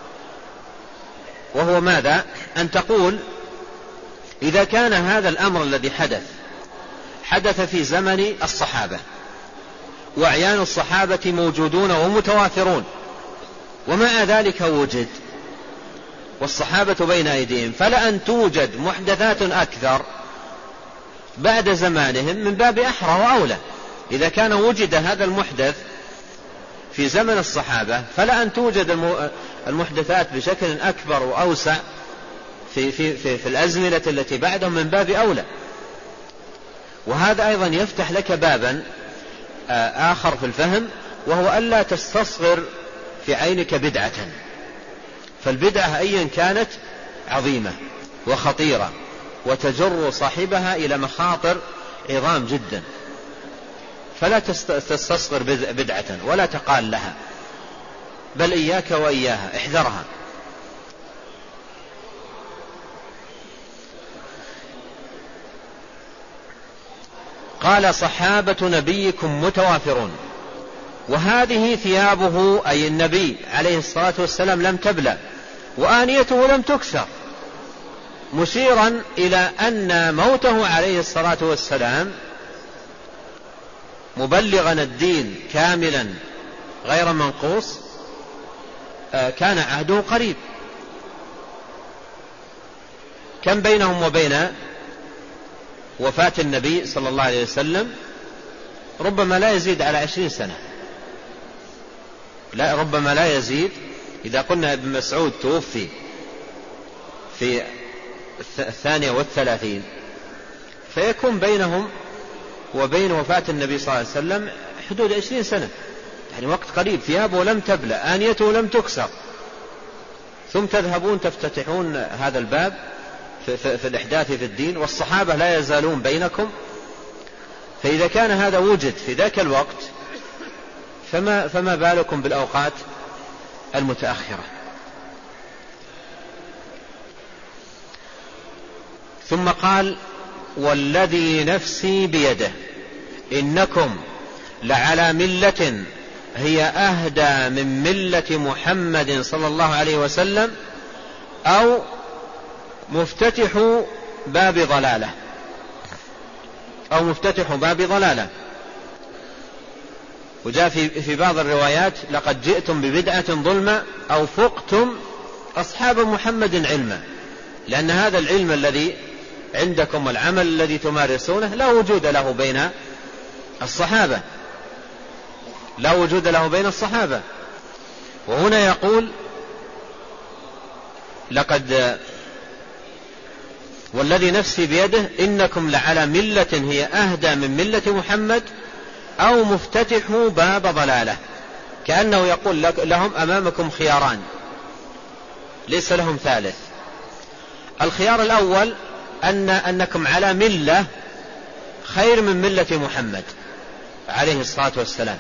Speaker 1: وهو ماذا؟ أن تقول إذا كان هذا الأمر الذي حدث حدث في زمن الصحابة وأعيان الصحابة موجودون ومتوافرون، ومع ذلك وجد والصحابة بين أيديهم، فلأن توجد محدثات أكثر بعد زمانهم من باب أحرى وأولى. إذا كان وجد هذا المحدث في زمن الصحابة فلأن توجد المحدثات بشكل أكبر وأوسع في, في, في, في الأزمنة التي بعدهم من باب أولى. وهذا أيضا يفتح لك بابا آخر في الفهم، وهو ألا تستصغر في عينك بدعة، فالبدعة أيا كانت عظيمة وخطيرة وتجر صاحبها إلى مخاطر عظام جدا، فلا تستصغر بدعة ولا تقال لها، بل إياك وإياها، احذرها. قال صحابة نبيكم متوافرون، وهذه ثيابه أي النبي عليه الصلاة والسلام لم تبلى وآنيته لم تكسر، مشيرا إلى أن موته عليه الصلاة والسلام مبلغا الدين كاملا غير منقوص كان عهده قريب. كم بينهم وبين وفاة النبي صلى الله عليه وسلم ربما لا يزيد على عشرين سنة، لا ربما لا يزيد. إذا قلنا ابن مسعود توفي في الثانية والثلاثين، فيكون بينهم وبين وفاة النبي صلى الله عليه وسلم حدود عشرين سنة، يعني وقت قريب. ثيابه لم تبلى، آنيته لم تكسر، ثم تذهبون تفتتحون هذا الباب في, في, في الإحداث في الدين، والصحابة لا يزالون بينكم. فإذا كان هذا وجد في ذاك الوقت، فما, فما بالكم بالأوقات المتأخرة. ثم قال: والذي نفسي بيده إنكم لعلى ملة هي أهدى من ملة محمد صلى الله عليه وسلم، أو مفتتح باب ضلالة، أو مفتتح باب ضلالة. وجاء في, في بعض الروايات: لقد جئتم ببدعة ظلمة أو فقتم أصحاب محمد علما، لأن هذا العلم الذي عندكم والعمل الذي تمارسونه لا وجود له بين الصحابة، لا وجود له بين الصحابة. وهنا يقول: لقد والذي نفسي بيده إنكم لعلى ملة هي أهدى من ملة محمد، أو مفتتح باب ضلالة. كأنه يقول لهم: أمامكم خياران ليس لهم ثالث. الخيار الأول أن أنكم على ملة خير من ملة محمد عليه الصلاة والسلام.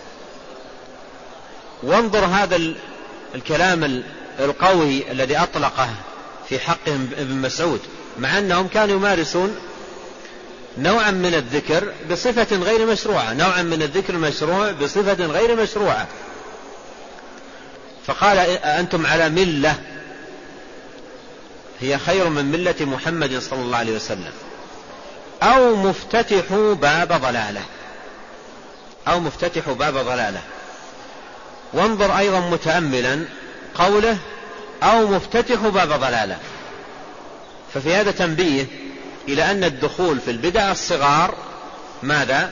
Speaker 1: وانظر هذا الكلام القوي الذي أطلقه في حقهم ابن مسعود، مع أنهم كانوا يمارسون نوعا من الذكر بصفة غير مشروعة، نوعا من الذكر مشروع بصفة غير مشروعة. فقال: أنتم على ملة هي خير من ملة محمد صلى الله عليه وسلم، أو مفتتح باب ضلالة، أو مفتتح باب ضلالة. وانظر أيضا متأملا قوله: أو مفتتح باب ضلالة. ففي هذا تنبيه إلى أن الدخول في البدع الصغار ماذا؟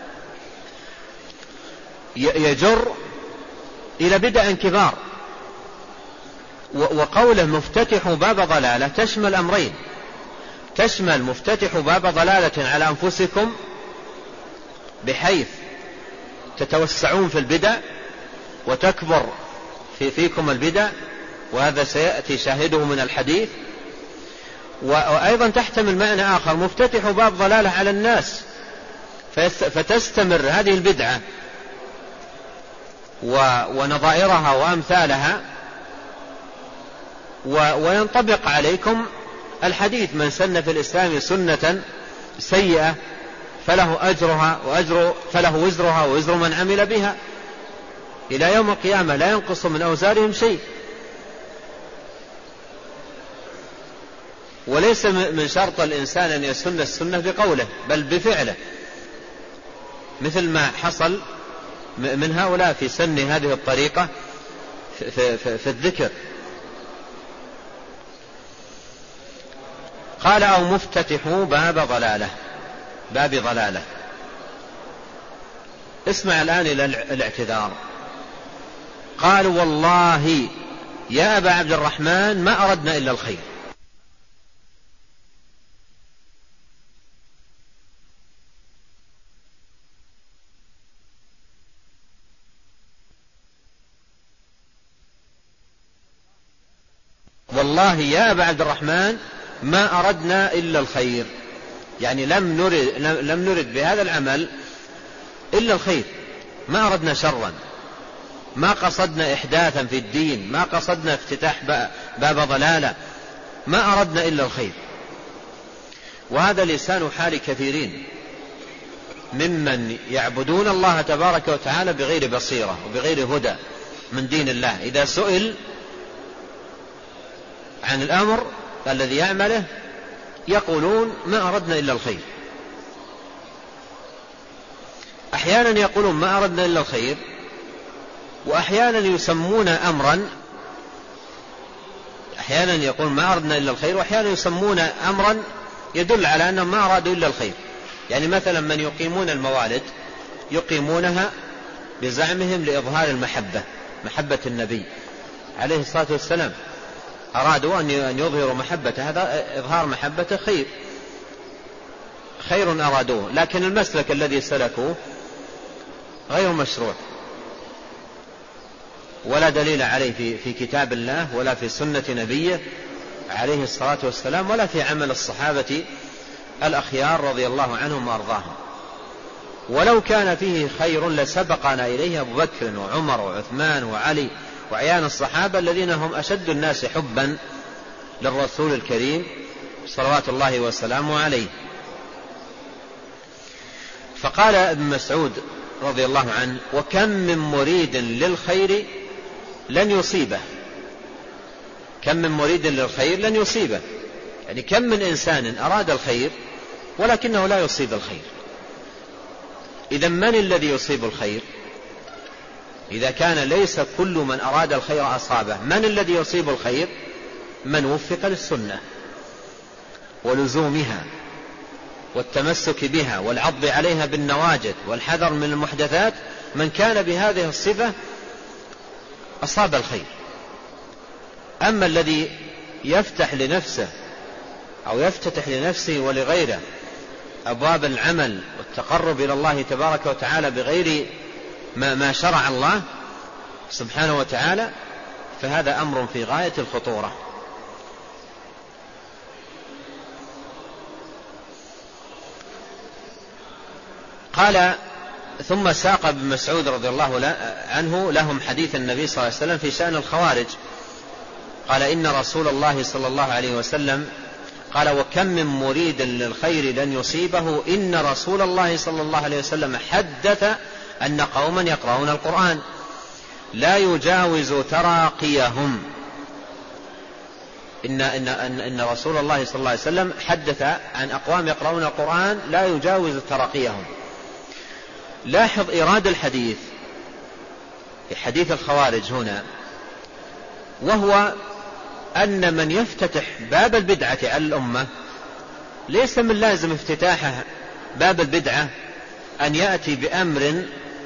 Speaker 1: يجر إلى بدع كبار. وقوله مفتتح باب ضلالة تشمل أمرين: تشمل مفتتح باب ضلالة على أنفسكم بحيث تتوسعون في البدع وتكبر في فيكم البدع، وهذا سيأتي شاهده من الحديث. وأيضا تحتمل معنى آخر: مفتتح باب ضلالة على الناس فتستمر هذه البدعة ونظائرها وأمثالها، وينطبق عليكم الحديث: من سن في الإسلام سنة سيئة فله أجرها وأجر فله وزرها ووزر من عمل بها إلى يوم القيامة لا ينقص من أوزارهم شيء. وليس من شرط الإنسان أن يسن السنة بقوله بل بفعله، مثل ما حصل من هؤلاء في سن هذه الطريقة في, في, في, في الذكر. قال: أو مفتتحوا باب ضلالة، باب ضلالة. اسمع الآن إلى الاعتذار. قالوا: والله يا أبا عبد الرحمن ما أردنا إلا الخير. والله يا أبا عبد الرحمن ما أردنا إلا الخير، يعني لم نرد, لم نرد بهذا العمل إلا الخير، ما أردنا شرا، ما قصدنا إحداثا في الدين، ما قصدنا افتتاح باب ضلالة، ما أردنا إلا الخير. وهذا لسان حال كثيرين ممن يعبدون الله تبارك وتعالى بغير بصيرة وبغير هدى من دين الله. إذا سئل عن الأمر الذي يعمله يقولون ما أردنا إلا الخير. أحيانا يقولون ما أردنا إلا الخير، وأحيانا يسمون أمرا، أحيانا يقول ما أردنا إلا الخير، وأحيانا يسمون أمرا يدل على أنهم ما أرادوا إلا الخير. يعني مثلا من يقيمون الموالد يقيمونها بزعمهم لإظهار المحبة، محبة النبي عليه الصلاة والسلام، أرادوا أن يظهروا محبة، هذا إظهار محبة خير، خير أرادوه. لكن المسلك الذي سلكوه غير مشروع، ولا دليل عليه في, في كتاب الله ولا في سنة نبيه عليه الصلاة والسلام ولا في عمل الصحابة الأخيار رضي الله عنهم وأرضاهم. ولو كان فيه خير لسبقنا إليه أبو بكر وعمر وعثمان وعلي وعيان الصحابة الذين هم أشد الناس حبا للرسول الكريم صلوات الله وسلامه عليه. فقال ابن مسعود رضي الله عنه: وكم من مريد للخير لن يصيبه. كم من مريد للخير لن يصيبه، يعني كم من إنسان أراد الخير ولكنه لا يصيب الخير. إذا من الذي يصيب الخير؟ إذا كان ليس كل من أراد الخير أصابه، من الذي يصيب الخير؟ من وفق للسنة ولزومها والتمسك بها والعض عليها بالنواجذ والحذر من المحدثات. من كان بهذه الصفة أصاب الخير. أما الذي يفتح لنفسه أو يفتتح لنفسه ولغيره أبواب العمل والتقرب إلى الله تبارك وتعالى بغير ما, ما شرع الله سبحانه وتعالى، فهذا أمر في غاية الخطورة. قال: ثم ساق ابن مسعود رضي الله عنه لهم حديث النبي صلى الله عليه وسلم في شأن الخوارج. قال: إن رسول الله صلى الله عليه وسلم قال: وكم من مريد للخير لن يصيبه، إن رسول الله صلى الله عليه وسلم حدث أن قوما يقرؤون القرآن لا يجاوز تراقيهم. إن, إن, إن, إن رسول الله صلى الله عليه وسلم حدث عن أقوام يقرؤون القرآن لا يجاوز تراقيهم. لاحظ إيراد الحديث في حديث الخوارج هنا، وهو أن من يفتتح باب البدعة على الأمة ليس من لازم افتتاحه باب البدعة أن يأتي بأمر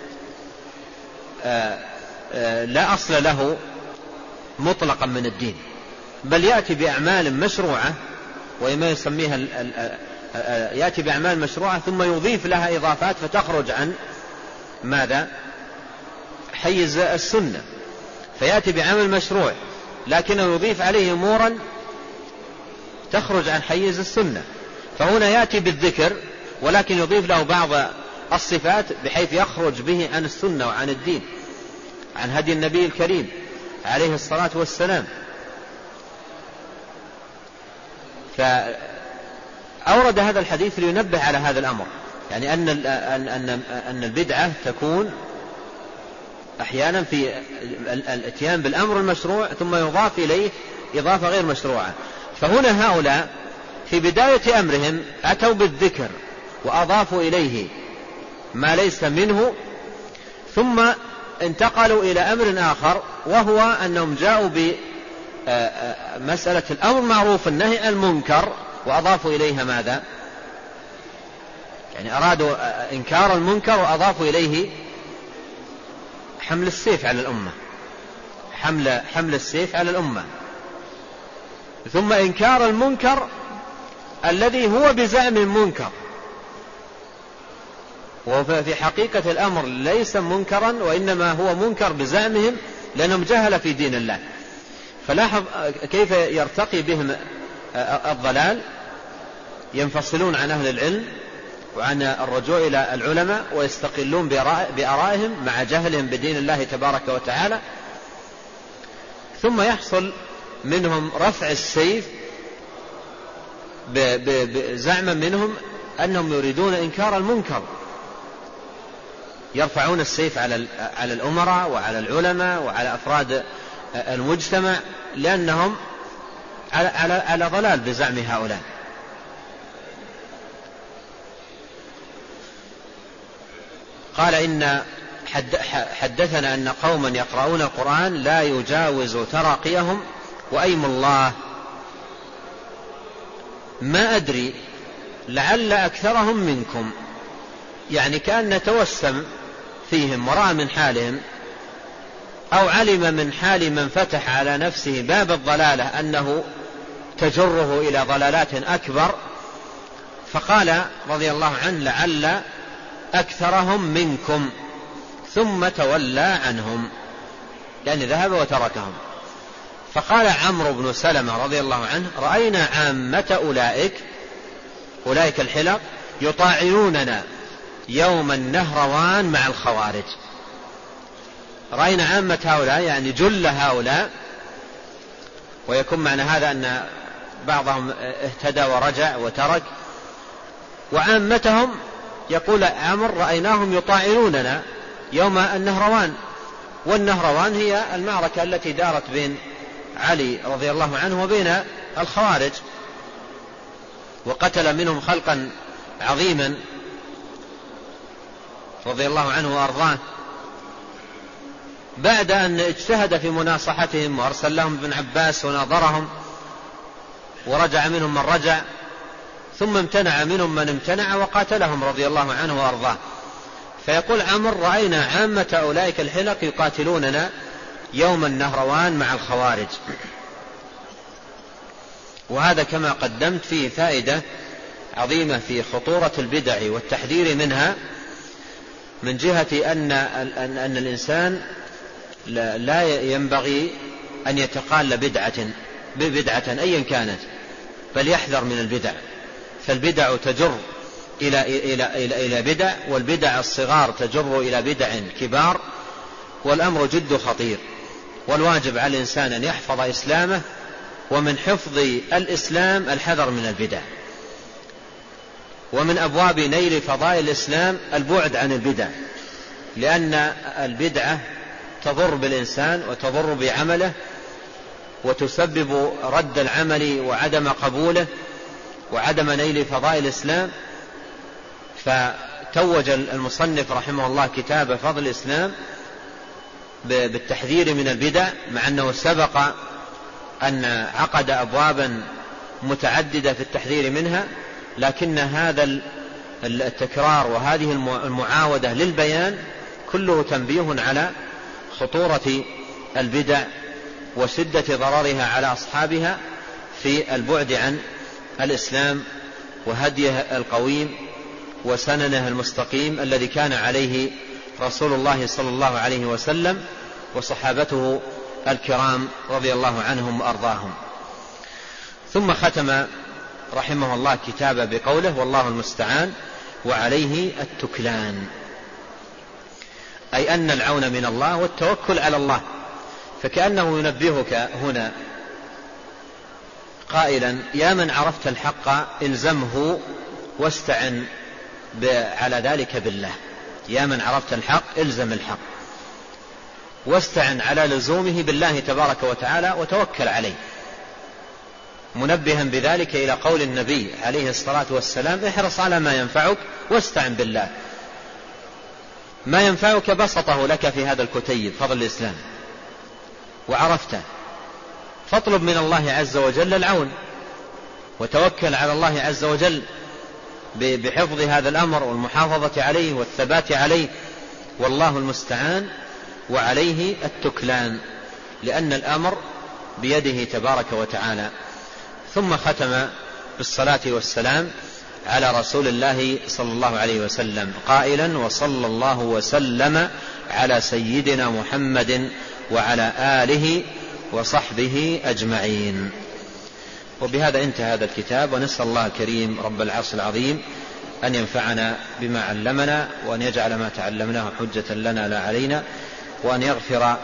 Speaker 1: آآ آآ لا أصل له مطلقا من الدين، بل يأتي بأعمال مشروعة، وما يسميها يأتي بأعمال مشروعة ثم يضيف لها إضافات فتخرج عن ماذا؟ حيز السنة. فيأتي بعمل مشروع لكنه يضيف عليه أمورا تخرج عن حيز السنة. فهنا يأتي بالذكر ولكن يضيف له بعض الصفات بحيث يخرج به عن السنة وعن الدين، عن هدي النبي الكريم عليه الصلاة والسلام. فأورد هذا الحديث لينبه على هذا الأمر، يعني أن أن أن البدعة تكون أحيانا في الاتيان بالأمر المشروع ثم يضاف إليه إضافة غير مشروعة. فهنا هؤلاء في بداية أمرهم أتوا بالذكر وأضافوا إليه ما ليس منه، ثم انتقلوا إلى أمر آخر، وهو أنهم جاءوا بمسألة الأمر معروف النهي عن المنكر وأضافوا إليها ماذا؟ يعني أرادوا إنكار المنكر وأضافوا إليه حمل السيف على الأمة، حمل, حمل السيف على الأمة. ثم إنكار المنكر الذي هو بزعم المنكر، وفي حقيقة الأمر ليس منكرا وإنما هو منكر بزعمهم لأنهم جهل في دين الله. فلاحظ كيف يرتقي بهم الضلال، ينفصلون عن أهل العلم وعن الرجوع إلى العلماء ويستقلون بآرائهم مع جهلهم بدين الله تبارك وتعالى، ثم يحصل منهم رفع السيف بزعما منهم أنهم يريدون إنكار المنكر، يرفعون السيف على على الأمراء وعلى العلماء وعلى أفراد المجتمع لأنهم على على على ضلال بزعم هؤلاء. قال: إن حدثنا أن قوما يقرؤون القرآن لا يجاوز تراقيهم وأيم الله. ما أدري لعل أكثرهم منكم، يعني كأن توسم فيهم ورأى من حالهم أو علم من حال من فتح على نفسه باب الضلالة أنه تجره إلى ضلالات أكبر، فقال رضي الله عنه لعل أكثرهم منكم، ثم تولى عنهم، يعني ذهب وتركهم. فقال عمرو بن سلمة رضي الله عنه رأينا عامة أولئك أولئك الحلق يطاعنوننا يوم النهروان مع الخوارج. رأينا عامة هؤلاء يعني جل هؤلاء، ويكون معنى هذا أن بعضهم اهتدى ورجع وترك، وعامتهم يقول عمرو رأيناهم يطاعنوننا يوم النهروان. والنهروان هي المعركة التي دارت بين علي رضي الله عنه وبين الخوارج، وقتل منهم خلقا عظيما رضي الله عنه وأرضاه، بعد أن اجتهد في مناصحتهم وأرسل لهم ابن عباس وناظرهم ورجع منهم من رجع، ثم امتنع منهم من امتنع وقاتلهم رضي الله عنه وأرضاه. فيقول عمرو رأينا عامة أولئك الحلق يقاتلوننا يوم النهروان مع الخوارج. وهذا كما قدمت فيه فائدة عظيمة في خطورة البدع والتحذير منها، من جهة أن, أن الإنسان لا ينبغي أن يتقال بدعة ببدعة أيا كانت، بل يحذر من البدع، فالبدع تجر إلى, إلى, إلى, إلى بدع، والبدع الصغار تجر إلى بدع كبار، والأمر جد خطير. والواجب على الإنسان أن يحفظ إسلامه، ومن حفظ الإسلام الحذر من البدع. ومن أبواب نيل فضائل الإسلام البعد عن البدع، لأن البدعة تضر بالإنسان وتضر بعمله، وتسبب رد العمل وعدم قبوله وعدم نيل فضائل الإسلام. فتوج المصنف رحمه الله كتاب فضل الإسلام بالتحذير من البدع، مع أنه سبق أن عقد أبوابا متعددة في التحذير منها، لكن هذا التكرار وهذه المعاودة للبيان كله تنبيه على خطورة البدع وشدة ضررها على أصحابها في البعد عن الإسلام وهديه القويم وسننه المستقيم الذي كان عليه رسول الله صلى الله عليه وسلم وصحابته الكرام رضي الله عنهم وأرضاهم. ثم ختم رحمه الله كتابه بقوله والله المستعان وعليه التكلان، أي أن العون من الله والتوكل على الله. فكأنه ينبهك هنا قائلا يا من عرفت الحق الزمه واستعن على ذلك بالله. يا من عرفت الحق الزم الحق واستعن على لزومه بالله تبارك وتعالى وتوكل عليه، منبها بذلك إلى قول النبي عليه الصلاة والسلام احرص على ما ينفعك واستعن بالله. ما ينفعك بسطه لك في هذا الكتيب فضل الإسلام وعرفته، فاطلب من الله عز وجل العون وتوكل على الله عز وجل بحفظ هذا الأمر والمحافظة عليه والثبات عليه. والله المستعان وعليه التكلان، لأن الأمر بيده تبارك وتعالى. ثم ختم بالصلاة والسلام على رسول الله صلى الله عليه وسلم قائلا وصلى الله وسلم على سيدنا محمد وعلى آله وصحبه أجمعين. وبهذا انتهى هذا الكتاب، ونسأل الله الكريم رب العرش العظيم أن ينفعنا بما علمنا، وأن يجعل ما تعلمناه حجة لنا لا علينا، وأن يغفر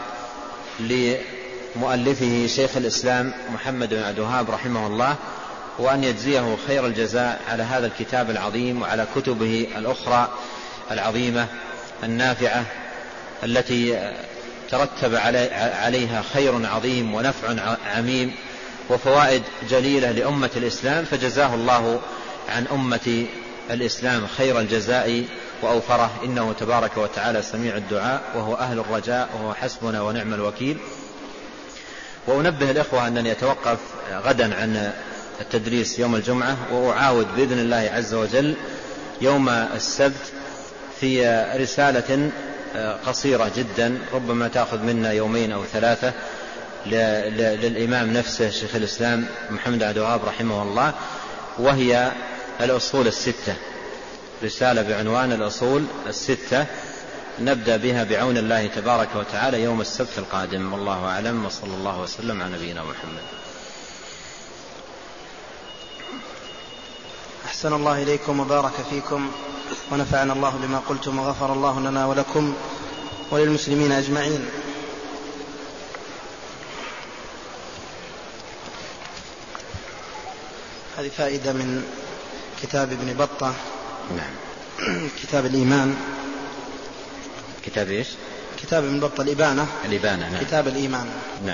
Speaker 1: لمؤلفه شيخ الإسلام محمد بن عبد الوهاب رحمه الله، وأن يجزيه خير الجزاء على هذا الكتاب العظيم وعلى كتبه الأخرى العظيمة النافعة التي ترتب عليها خير عظيم ونفع عميم وفوائد جليلة لأمة الإسلام. فجزاه الله عن أمة الإسلام خير الجزاء وأوفره، إنه تبارك وتعالى سميع الدعاء وهو أهل الرجاء وهو حسبنا ونعم الوكيل. وأنبه الإخوة أنني أتوقف غدا عن التدريس يوم الجمعة، وأعاود بإذن الله عز وجل يوم السبت في رسالة قصيرة جدا ربما تأخذ منا يومين أو ثلاثة للإمام نفسه شيخ الإسلام محمد عبد الوهاب رحمه الله، وهي الأصول الستة، رسالة بعنوان الأصول الستة، نبدأ بها بعون الله تبارك وتعالى يوم السبت القادم. والله أعلم، وصلى الله وسلم على نبينا محمد.
Speaker 2: أحسن الله إليكم وبارك فيكم، ونفعنا الله بما قلتم، وغفر الله لنا ولكم وللمسلمين أجمعين. هذه فائدة من كتاب ابن بطة.
Speaker 1: نعم.
Speaker 2: كتاب الإيمان.
Speaker 1: كتاب إيش؟
Speaker 2: كتاب ابن بطة الإبانة.
Speaker 1: الإبانة. نعم.
Speaker 2: كتاب الإيمان.
Speaker 1: نعم.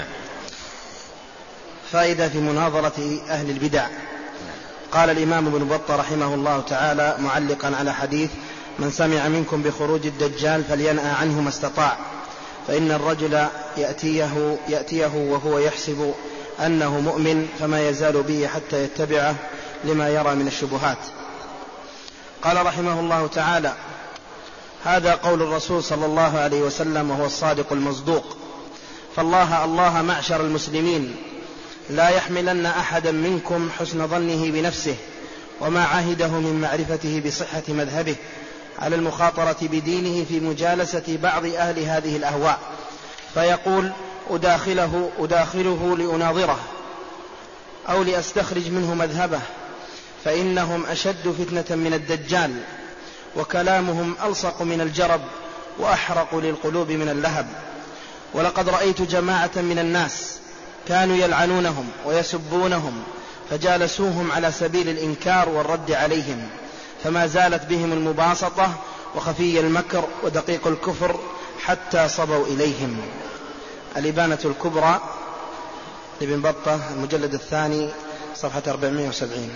Speaker 2: فائدة في مناظرة أهل البدع. قال الإمام ابن بطة رحمه الله تعالى معلقا على حديث: من سمع منكم بخروج الدجال فلينأى عنه ما استطاع، فإن الرجل يأتيه, يأتيه وهو يحسب أنه مؤمن، فما يزال به حتى يتبعه لما يرى من الشبهات. قال رحمه الله تعالى: هذا قول الرسول صلى الله عليه وسلم وهو الصادق المصدوق. فالله الله معشر المسلمين لا يحملن أحدا منكم حسن ظنه بنفسه وما عهده من معرفته بصحة مذهبه على المخاطرة بدينه في مجالسة بعض أهل هذه الأهواء، فيقول: أداخله, أداخله لأناظره أو لأستخرج منه مذهبه، فإنهم أشد فتنة من الدجال، وكلامهم ألصق من الجرب وأحرق للقلوب من اللهب. ولقد رأيت جماعة من الناس كانوا يلعنونهم ويسبونهم، فجالسوهم على سبيل الإنكار والرد عليهم، فما زالت بهم المباسطة وخفي المكر ودقيق الكفر حتى صبوا إليهم. الإبانة الكبرى لابن بطة، المجلد الثاني، صفحة أربعمائة وسبعين.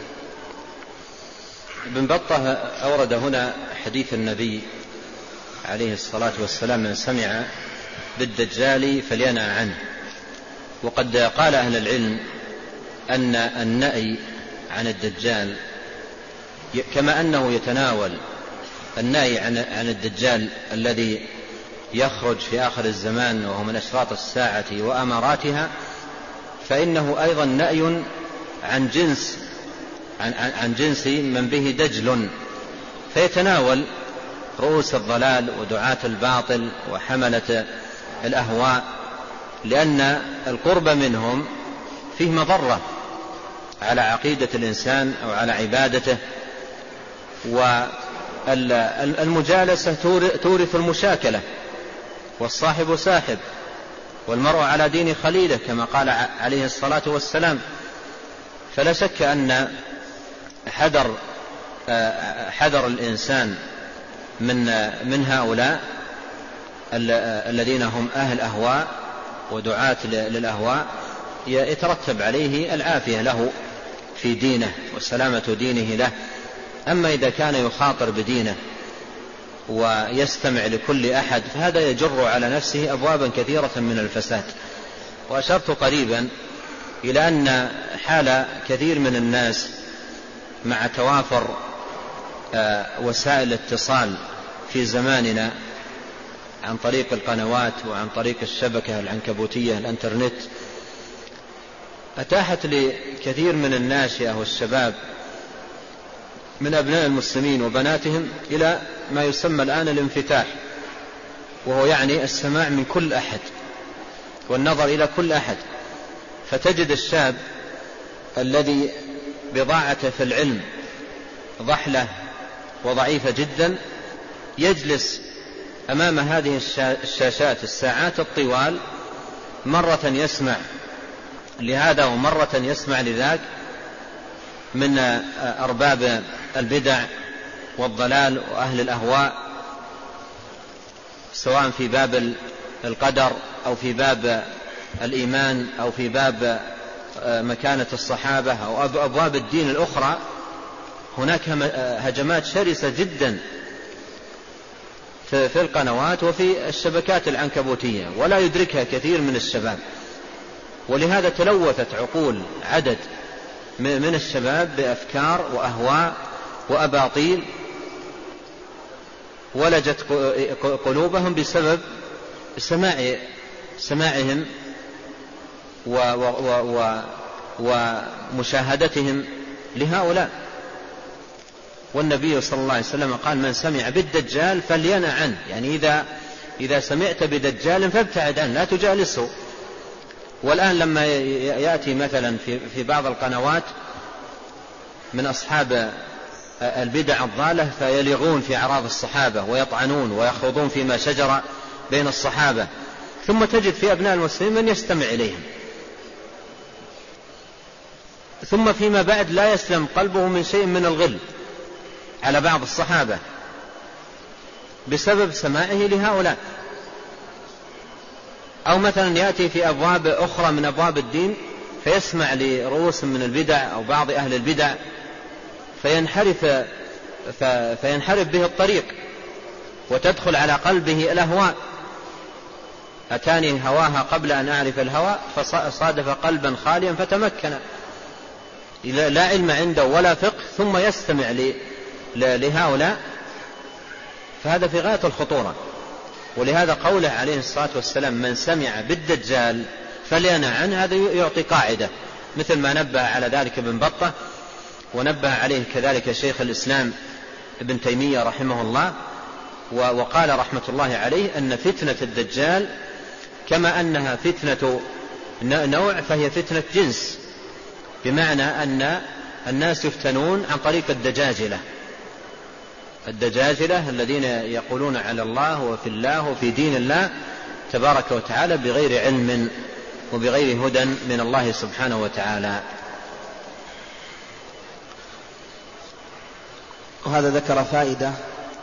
Speaker 1: ابن بطة أورد هنا حديث النبي عليه الصلاة والسلام: من سمع بالدجال فلينأى عنه. وقد قال أهل العلم أن النأي عن الدجال كما أنه يتناول النأي عن الدجال الذي يخرج في آخر الزمان وهو من أشراط الساعة وأماراتها، فإنه أيضا نأي عن جنس عن, عن جنس من به دجل، فيتناول رؤوس الضلال ودعاة الباطل وحملة الأهواء، لأن القرب منهم فيه مضرة على عقيدة الإنسان أو على عبادته، والمجالسة تورث المشاكلة، والصاحب ساحب، والمرء على دين خليله كما قال عليه الصلاة والسلام. فلا شك أن حذر حذر الإنسان من من هؤلاء الذين هم أهل أهواء ودعاة للأهواء يترتب عليه العافية له في دينه وسلامة دينه له. أما إذا كان يخاطر بدينه ويستمع لكل أحد فهذا يجر على نفسه أبوابا كثيرة من الفساد. وأشرت قريبا إلى أن حال كثير من الناس مع توافر وسائل الاتصال في زماننا عن طريق القنوات وعن طريق الشبكة العنكبوتية الانترنت، أتاحت لكثير من الناشئة والشباب من أبناء المسلمين وبناتهم إلى ما يسمى الآن الانفتاح، وهو يعني السماع من كل أحد والنظر إلى كل أحد. فتجد الشاب الذي بضاعته في العلم ضحلة وضعيفة جدا يجلس أمام هذه الشاشات الساعات الطوال، مرة يسمع لهذا ومرة يسمع لذاك من أرباب البدع والضلال وأهل الأهواء، سواء في باب القدر أو في باب الإيمان أو في باب مكانة الصحابة أو أبواب الدين الأخرى. هناك هجمات شرسة جدا في القنوات وفي الشبكات العنكبوتية ولا يدركها كثير من الشباب، ولهذا تلوثت عقول عدد من الشباب بأفكار وأهواء وأباطيل ولجت قلوبهم بسبب سماع سماعهم و و و ومشاهدتهم لهؤلاء. والنبي صلى الله عليه وسلم قال: من سمع بالدجال فلينأ عنه، يعني إذا إذا سمعت بدجال فابتعد عنه، لا تجالسه. والآن لما يأتي مثلا في في بعض القنوات من أصحاب البدع الضالة فيلغون في أعراض الصحابة ويطعنون ويخوضون فيما شجر بين الصحابة، ثم تجد في أبناء المسلمين من يستمع إليهم، ثم فيما بعد لا يسلم قلبه من شيء من الغل على بعض الصحابة بسبب سماعه لهؤلاء. أو مثلا يأتي في أبواب أخرى من أبواب الدين فيسمع لرؤوس من البدع أو بعض أهل البدع فينحرف فينحرف به الطريق وتدخل على قلبه الأهواء. أتاني هواها قبل أن أعرف الهوى فصادف قلبا خاليا فتمكن، لا علم عنده ولا فقه ثم يستمع لهؤلاء، فهذا في غاية الخطورة. ولهذا قوله عليه الصلاة والسلام: من سمع بالدجال فلينأ عنه، هذا يعطي قاعدة، مثل ما نبه على ذلك ابن بطة ونبه عليه كذلك شيخ الإسلام ابن تيمية رحمه الله، وقال رحمة الله عليه أن فتنة الدجال كما أنها فتنة نوع فهي فتنة جنس، بمعنى أن الناس يفتنون عن طريق الدجاجلة الدجاجلة الذين يقولون على الله وفي الله وفي دين الله تبارك وتعالى بغير علم وبغير هدى من الله سبحانه وتعالى.
Speaker 2: وهذا ذكر فائدة،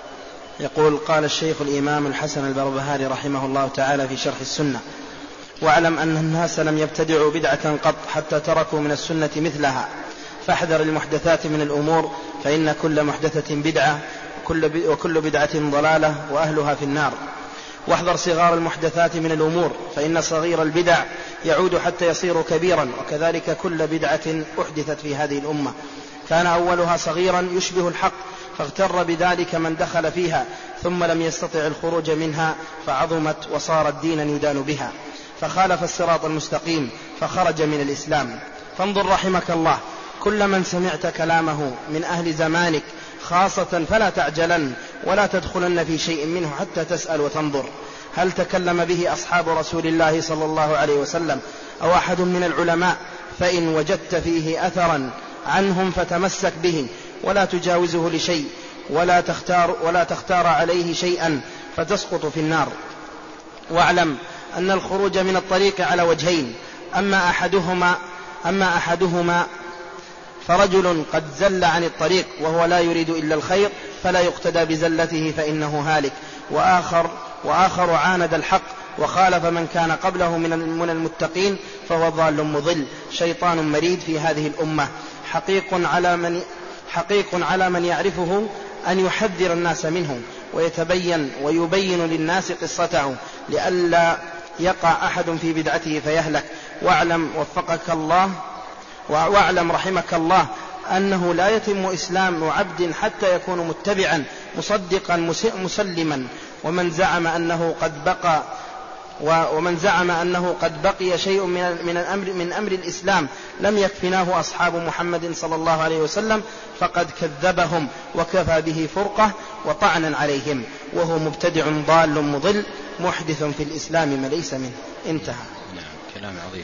Speaker 2: يقول: قال الشيخ الإمام الحسن البربهاري رحمه الله تعالى في شرح السنة: واعلم أن الناس لم يبتدعوا بدعة قط حتى تركوا من السنة مثلها، فاحذر المحدثات من الأمور، فإن كل محدثة بدعة وكل بدعة ضلالة وأهلها في النار. واحذر صغار المحدثات من الأمور، فإن صغير البدع يعود حتى يصير كبيرا، وكذلك كل بدعة أحدثت في هذه الأمة كان أولها صغيرا يشبه الحق، فاغتر بذلك من دخل فيها ثم لم يستطع الخروج منها فعظمت وصار الدين يدان بها، فخالف الصراط المستقيم فخرج من الإسلام. فانظر رحمك الله كل من سمعت كلامه من أهل زمانك خاصة فلا تعجلن ولا تدخلن في شيء منه حتى تسأل وتنظر هل تكلم به أصحاب رسول الله صلى الله عليه وسلم أو أحد من العلماء، فإن وجدت فيه أثرا عنهم فتمسك به ولا تجاوزه لشيء ولا تختار, ولا تختار عليه شيئا فتسقط في النار. واعلم أن الخروج من الطريق على وجهين: أما أحدهما, أما أحدهما فرجل قد زل عن الطريق وهو لا يريد إلا الخير فلا يقتدى بزلته فإنه هالك، وآخر, وآخر عاند الحق وخالف من كان قبله من المتقين فهو ضال مضل شيطان مريد في هذه الأمة. حقيق على من, حقيق على من يعرفه أن يحذر الناس منه ويتبين ويبين للناس قصته لئلا يقع أحد في بدعته فيهلك. واعلم وفقك الله واعلم رحمك الله أنه لا يتم إسلام عبد حتى يكون متبعا مصدقا مسلما، ومن زعم أنه قد بقى ومن زعم أنه قد بقي شيء من الأمر من أمر الإسلام لم يكفناه أصحاب محمد صلى الله عليه وسلم فقد كذبهم وكفى به فرقة وطعنا عليهم، وهو مبتدع ضال مضل محدث في الإسلام ما ليس منه. انتهى.
Speaker 1: نعم، كلام عظيم.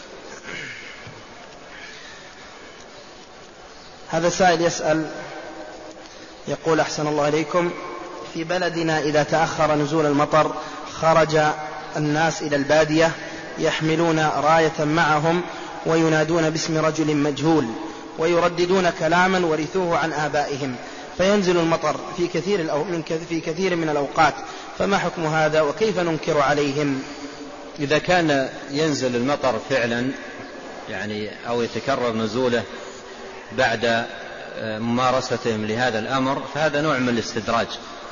Speaker 2: هذا سائل يسأل يقول: أحسن الله إليكم، في بلدنا إذا تأخر نزول المطر خرج الناس إلى البادية يحملون راية معهم وينادون باسم رجل مجهول ويرددون كلاما ورثوه عن آبائهم، فينزل المطر في كثير, في كثير من الأوقات، فما حكم هذا وكيف ننكر عليهم؟
Speaker 1: إذا كان ينزل المطر فعلا يعني أو يتكرر نزوله بعد ممارستهم لهذا الأمر فهذا نوع من الاستدراج،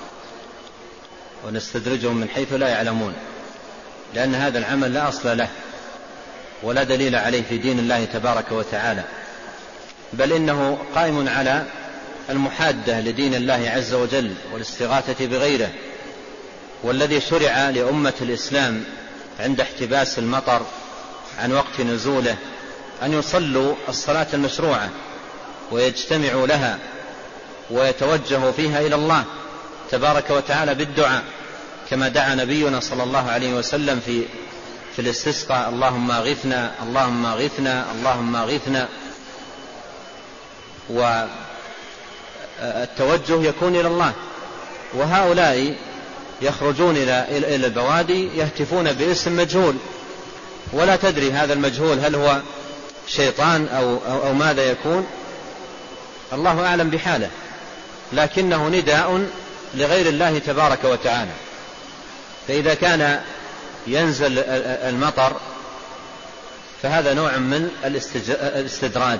Speaker 1: ونستدرجهم من حيث لا يعلمون، لأن هذا العمل لا أصل له ولا دليل عليه في دين الله تبارك وتعالى. بل إنه قائم على المحادة لدين الله عز وجل والاستغاثة بغيره. والذي شرع لأمة الإسلام عند احتباس المطر عن وقت نزوله أن يصلوا الصلاة المشروعة ويجتمعوا لها ويتوجهوا فيها إلى الله تبارك وتعالى بالدعاء، كما دعا نبينا صلى الله عليه وسلم في في الاستسقاء: اللهم اغثنا اللهم اغثنا اللهم اغثنا. والتوجه يكون إلى الله. وهؤلاء يخرجون إلى البوادي يهتفون باسم مجهول، ولا تدري هذا المجهول هل هو شيطان أو, أو, أو ماذا يكون، الله أعلم بحاله، لكنه نداء لغير الله تبارك وتعالى. فإذا كان ينزل المطر فهذا نوع من الاستدراج،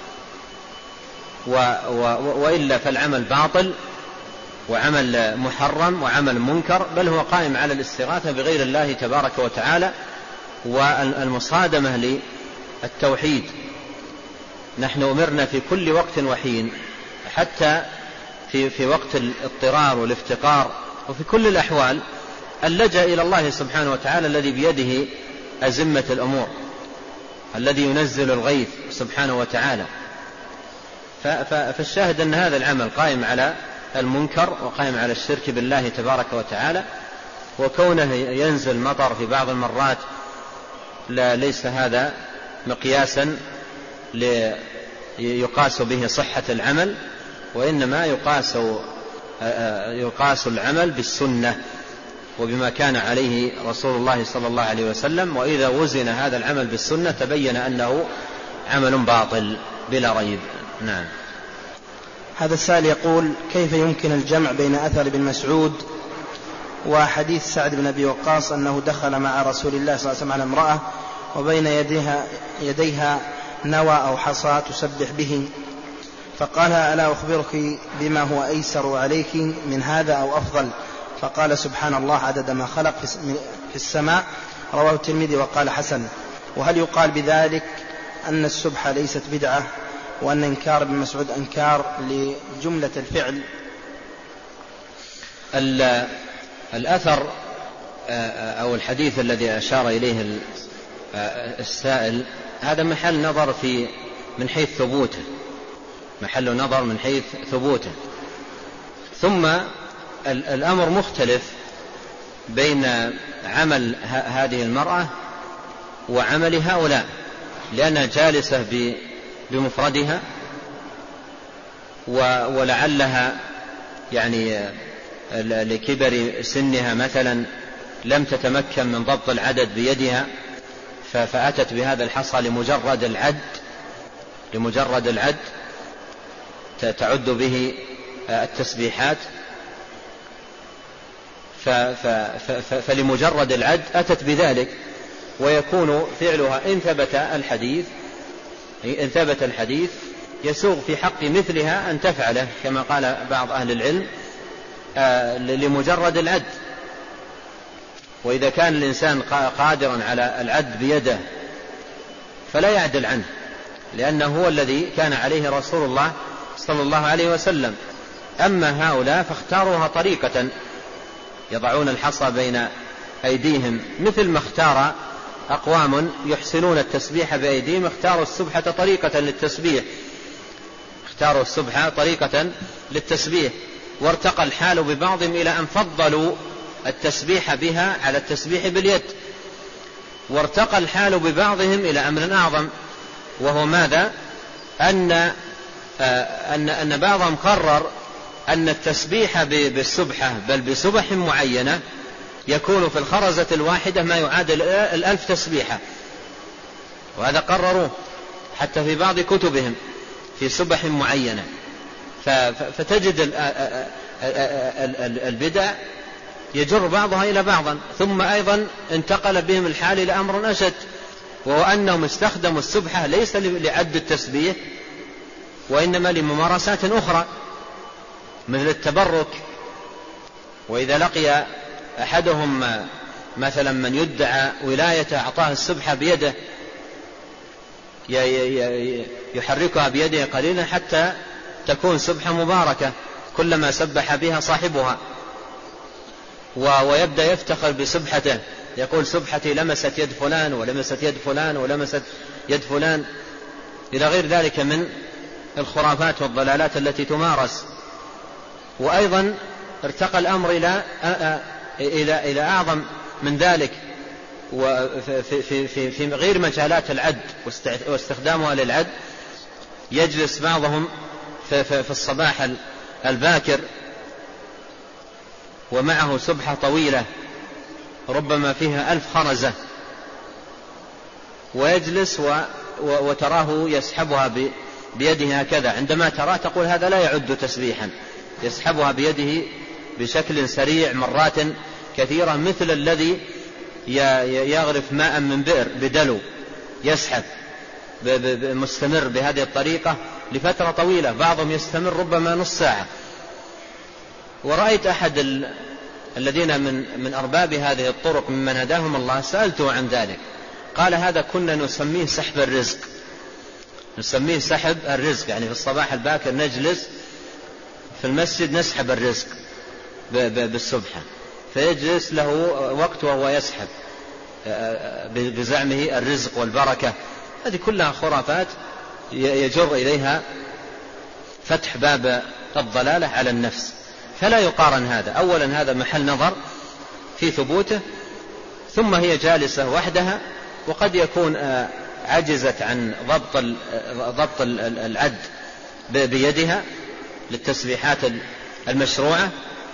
Speaker 1: وإلا فالعمل باطل وعمل محرم وعمل منكر، بل هو قائم على الاستغاثة بغير الله تبارك وتعالى والمصادمة للتوحيد. نحن أمرنا في كل وقت وحين، حتى في, في وقت الاضطرار والافتقار وفي كل الأحوال، اللجأ إلى الله سبحانه وتعالى الذي بيده أزمة الأمور، الذي ينزل الغيث سبحانه وتعالى. فالشاهد أن هذا العمل قائم على المنكر وقائم على الشرك بالله تبارك وتعالى. وكونه ينزل مطر في بعض المرات لا ليس هذا مقياسا يقاس به صحة العمل، وإنما يقاس يقاس العمل بالسنة وبما كان عليه رسول الله صلى الله عليه وسلم. وإذا وزن هذا العمل بالسنة تبين أنه عمل باطل بلا ريب. نعم.
Speaker 2: هذا السائل يقول: كيف يمكن الجمع بين أثر ابن مسعود وحديث سعد بن أبي وقاص أنه دخل مع رسول الله صلى الله عليه وسلم على امرأة وبين يديها, يديها نوى أو حصى تسبح به، فقال: ألا أخبرك بما هو أيسر عليك من هذا أو أفضل؟ فقال: سبحان الله عدد ما خلق في السماء. رواه الترمذي وقال حسن. وهل يقال بذلك أن السبحة ليست بدعة، وأن إنكار ابن مسعود أنكار لجملة الفعل؟
Speaker 1: الأثر أو الحديث الذي أشار إليه السائل هذا محل نظر في من حيث ثبوته، محل نظر من حيث ثبوته. ثم الأمر مختلف بين عمل هذه المرأة وعمل هؤلاء، لأنها جالسة بمفردها ولعلها يعني لكبر سنها مثلا لم تتمكن من ضبط العدد بيدها، فأتت بهذا الحصى لمجرد العد لمجرد العد تعد به التسبيحات، فلمجرد العد أتت بذلك. ويكون فعلها إن ثبت الحديث إن ثبت الحديث يسوغ في حق مثلها أن تفعله، كما قال بعض أهل العلم لمجرد العد. وإذا كان الإنسان قادرا على العد بيده فلا يعدل عنه، لأنه هو الذي كان عليه رسول الله صلى الله عليه وسلم. أما هؤلاء فاختاروها طريقة، يضعون الحصى بين أيديهم مثل ما اختار أقوام يحسنون التسبيح بأيديهم، اختاروا السبحة طريقة للتسبيح اختاروا السبحة طريقة للتسبيح وارتقى الحال ببعضهم إلى أن فضلوا التسبيح بها على التسبيح باليد، وارتقى الحال ببعضهم إلى أمر أعظم، وهو ماذا؟ أن, أن, أن بعضهم قرر أن التسبيح بالسبحة بل بسبح معينة يكون في الخرزة الواحدة ما يعادل الألف تسبيحة، وهذا قرروه حتى في بعض كتبهم في سبح معينة. فتجد البدع يجر بعضها إلى بعضا. ثم أيضا انتقل بهم الحال إلى أمر أشد، وهو أنهم استخدموا السبحة ليس لعد التسبيح وإنما لممارسات أخرى مثل التبرك. وإذا لقي أحدهم مثلا من يدعى ولاية أعطاه السبحة بيده يحركها بيده قليلا حتى تكون سبحة مباركة كلما سبح بها صاحبها، ويبدأ يفتخر بسبحته، يقول سبحتي لمست يد فلان ولمست يد فلان ولمست يد فلان، إلى غير ذلك من الخرافات والضلالات التي تمارس. وأيضا ارتقى الأمر إلى إلى إلى أعظم من ذلك، وفي في في في غير مجالات العد واستخدامها للعد. يجلس بعضهم في, في, في الصباح الباكر ومعه سبحة طويلة ربما فيها ألف خرزة، ويجلس و وتراه يسحبها بيده هكذا، عندما تراه تقول هذا لا يعد تسبيحا، يسحبها بيده بشكل سريع مرات كثيرة، مثل الذي يغرف ماء من بئر بدلو، يسحب مستمر بهذه الطريقة لفترة طويلة، بعضهم يستمر ربما نص ساعة. ورأيت أحد ال... الذين من من أرباب هذه الطرق ممن هداهم الله سألته عن ذلك، قال هذا كنا نسميه سحب الرزق، نسميه سحب الرزق، يعني في الصباح الباكر نجلس في المسجد نسحب الرزق بالسبحة، فيجلس له وقت وهو يسحب بزعمه الرزق والبركة. هذه كلها خرافات يجر إليها فتح باب الضلالة على النفس، فلا يقارن هذا. أولا هذا محل نظر في ثبوته، ثم هي جالسة وحدها، وقد يكون عجزت عن ضبط ضبط العد بيدها للتسبيحات المشروعة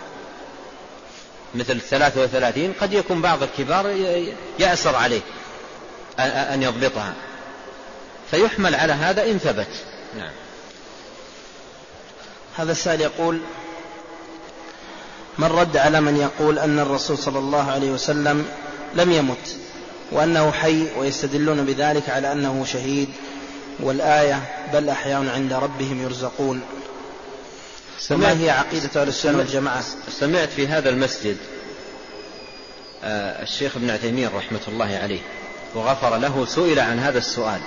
Speaker 1: مثل ثلاثة وثلاثين، قد يكون بعض الكبار يأسر عليه أن يضبطها، فيحمل على هذا إن ثبت. نعم.
Speaker 2: هذا السائل يقول: من رد على من يقول أن الرسول صلى الله عليه وسلم لم يمت وأنه حي، ويستدلون بذلك على أنه شهيد، والآية بل أحياء عند ربهم يرزقون، وما هي عقيدة أهل السنة والجماعة؟
Speaker 1: سمعت في هذا المسجد الشيخ ابن عثيمين رحمة الله عليه وغفر له سئل عن هذا السؤال،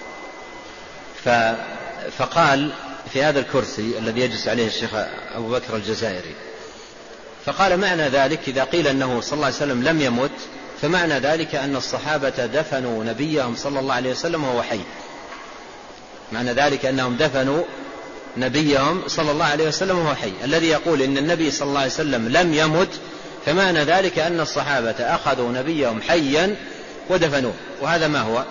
Speaker 1: فقال في هذا الكرسي الذي يجلس عليه الشيخ أبو بكر الجزائري، فقال معنى ذلك إذا قيل أنه صلى الله عليه وسلم لم يمت فمعنى ذلك أن الصحابة دفنوا نبيهم صلى الله عليه وسلم وهو حي، معنى ذلك أنهم دفنوا نبيهم صلى الله عليه وسلم وهو حي. الذي يقول إن النبي صلى الله عليه وسلم لم يمت فمعنى ذلك أن الصحابة أخذوا نبيهم حيا ودفنوه، وهذا ما هو؟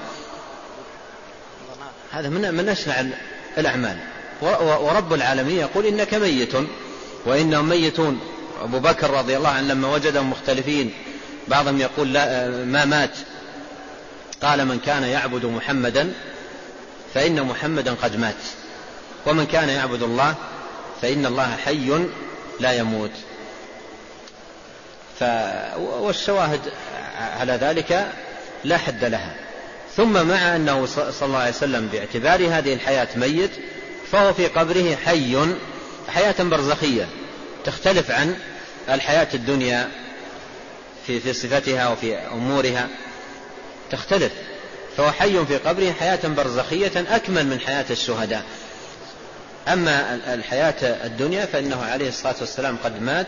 Speaker 1: هذا من من أشنع الأعمال. ورب العالمين يقول إنك ميت وإنهم ميتون. أبو بكر رضي الله عنه لما وجدهم مختلفين، بعضهم يقول لا ما مات، قال من كان يعبد محمدا فإن محمدا قد مات، ومن كان يعبد الله فإن الله حي لا يموت. والشواهد على ذلك لا حد لها. ثم مع أنه صلى الله عليه وسلم باعتبار هذه الحياة ميت، فهو في قبره حي حياة برزخية تختلف عن الحياة الدنيا في في صفتها وفي أمورها تختلف، فهو حي في قبره حياة برزخية أكمل من حياة الشهداء. أما الحياة الدنيا فإنه عليه الصلاة والسلام قد مات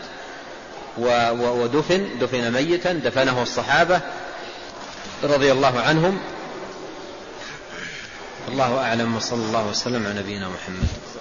Speaker 1: ودفن دفن ميتا، دفنه الصحابة رضي الله عنهم. الله أعلم، وصلى الله وسلم على نبينا محمد.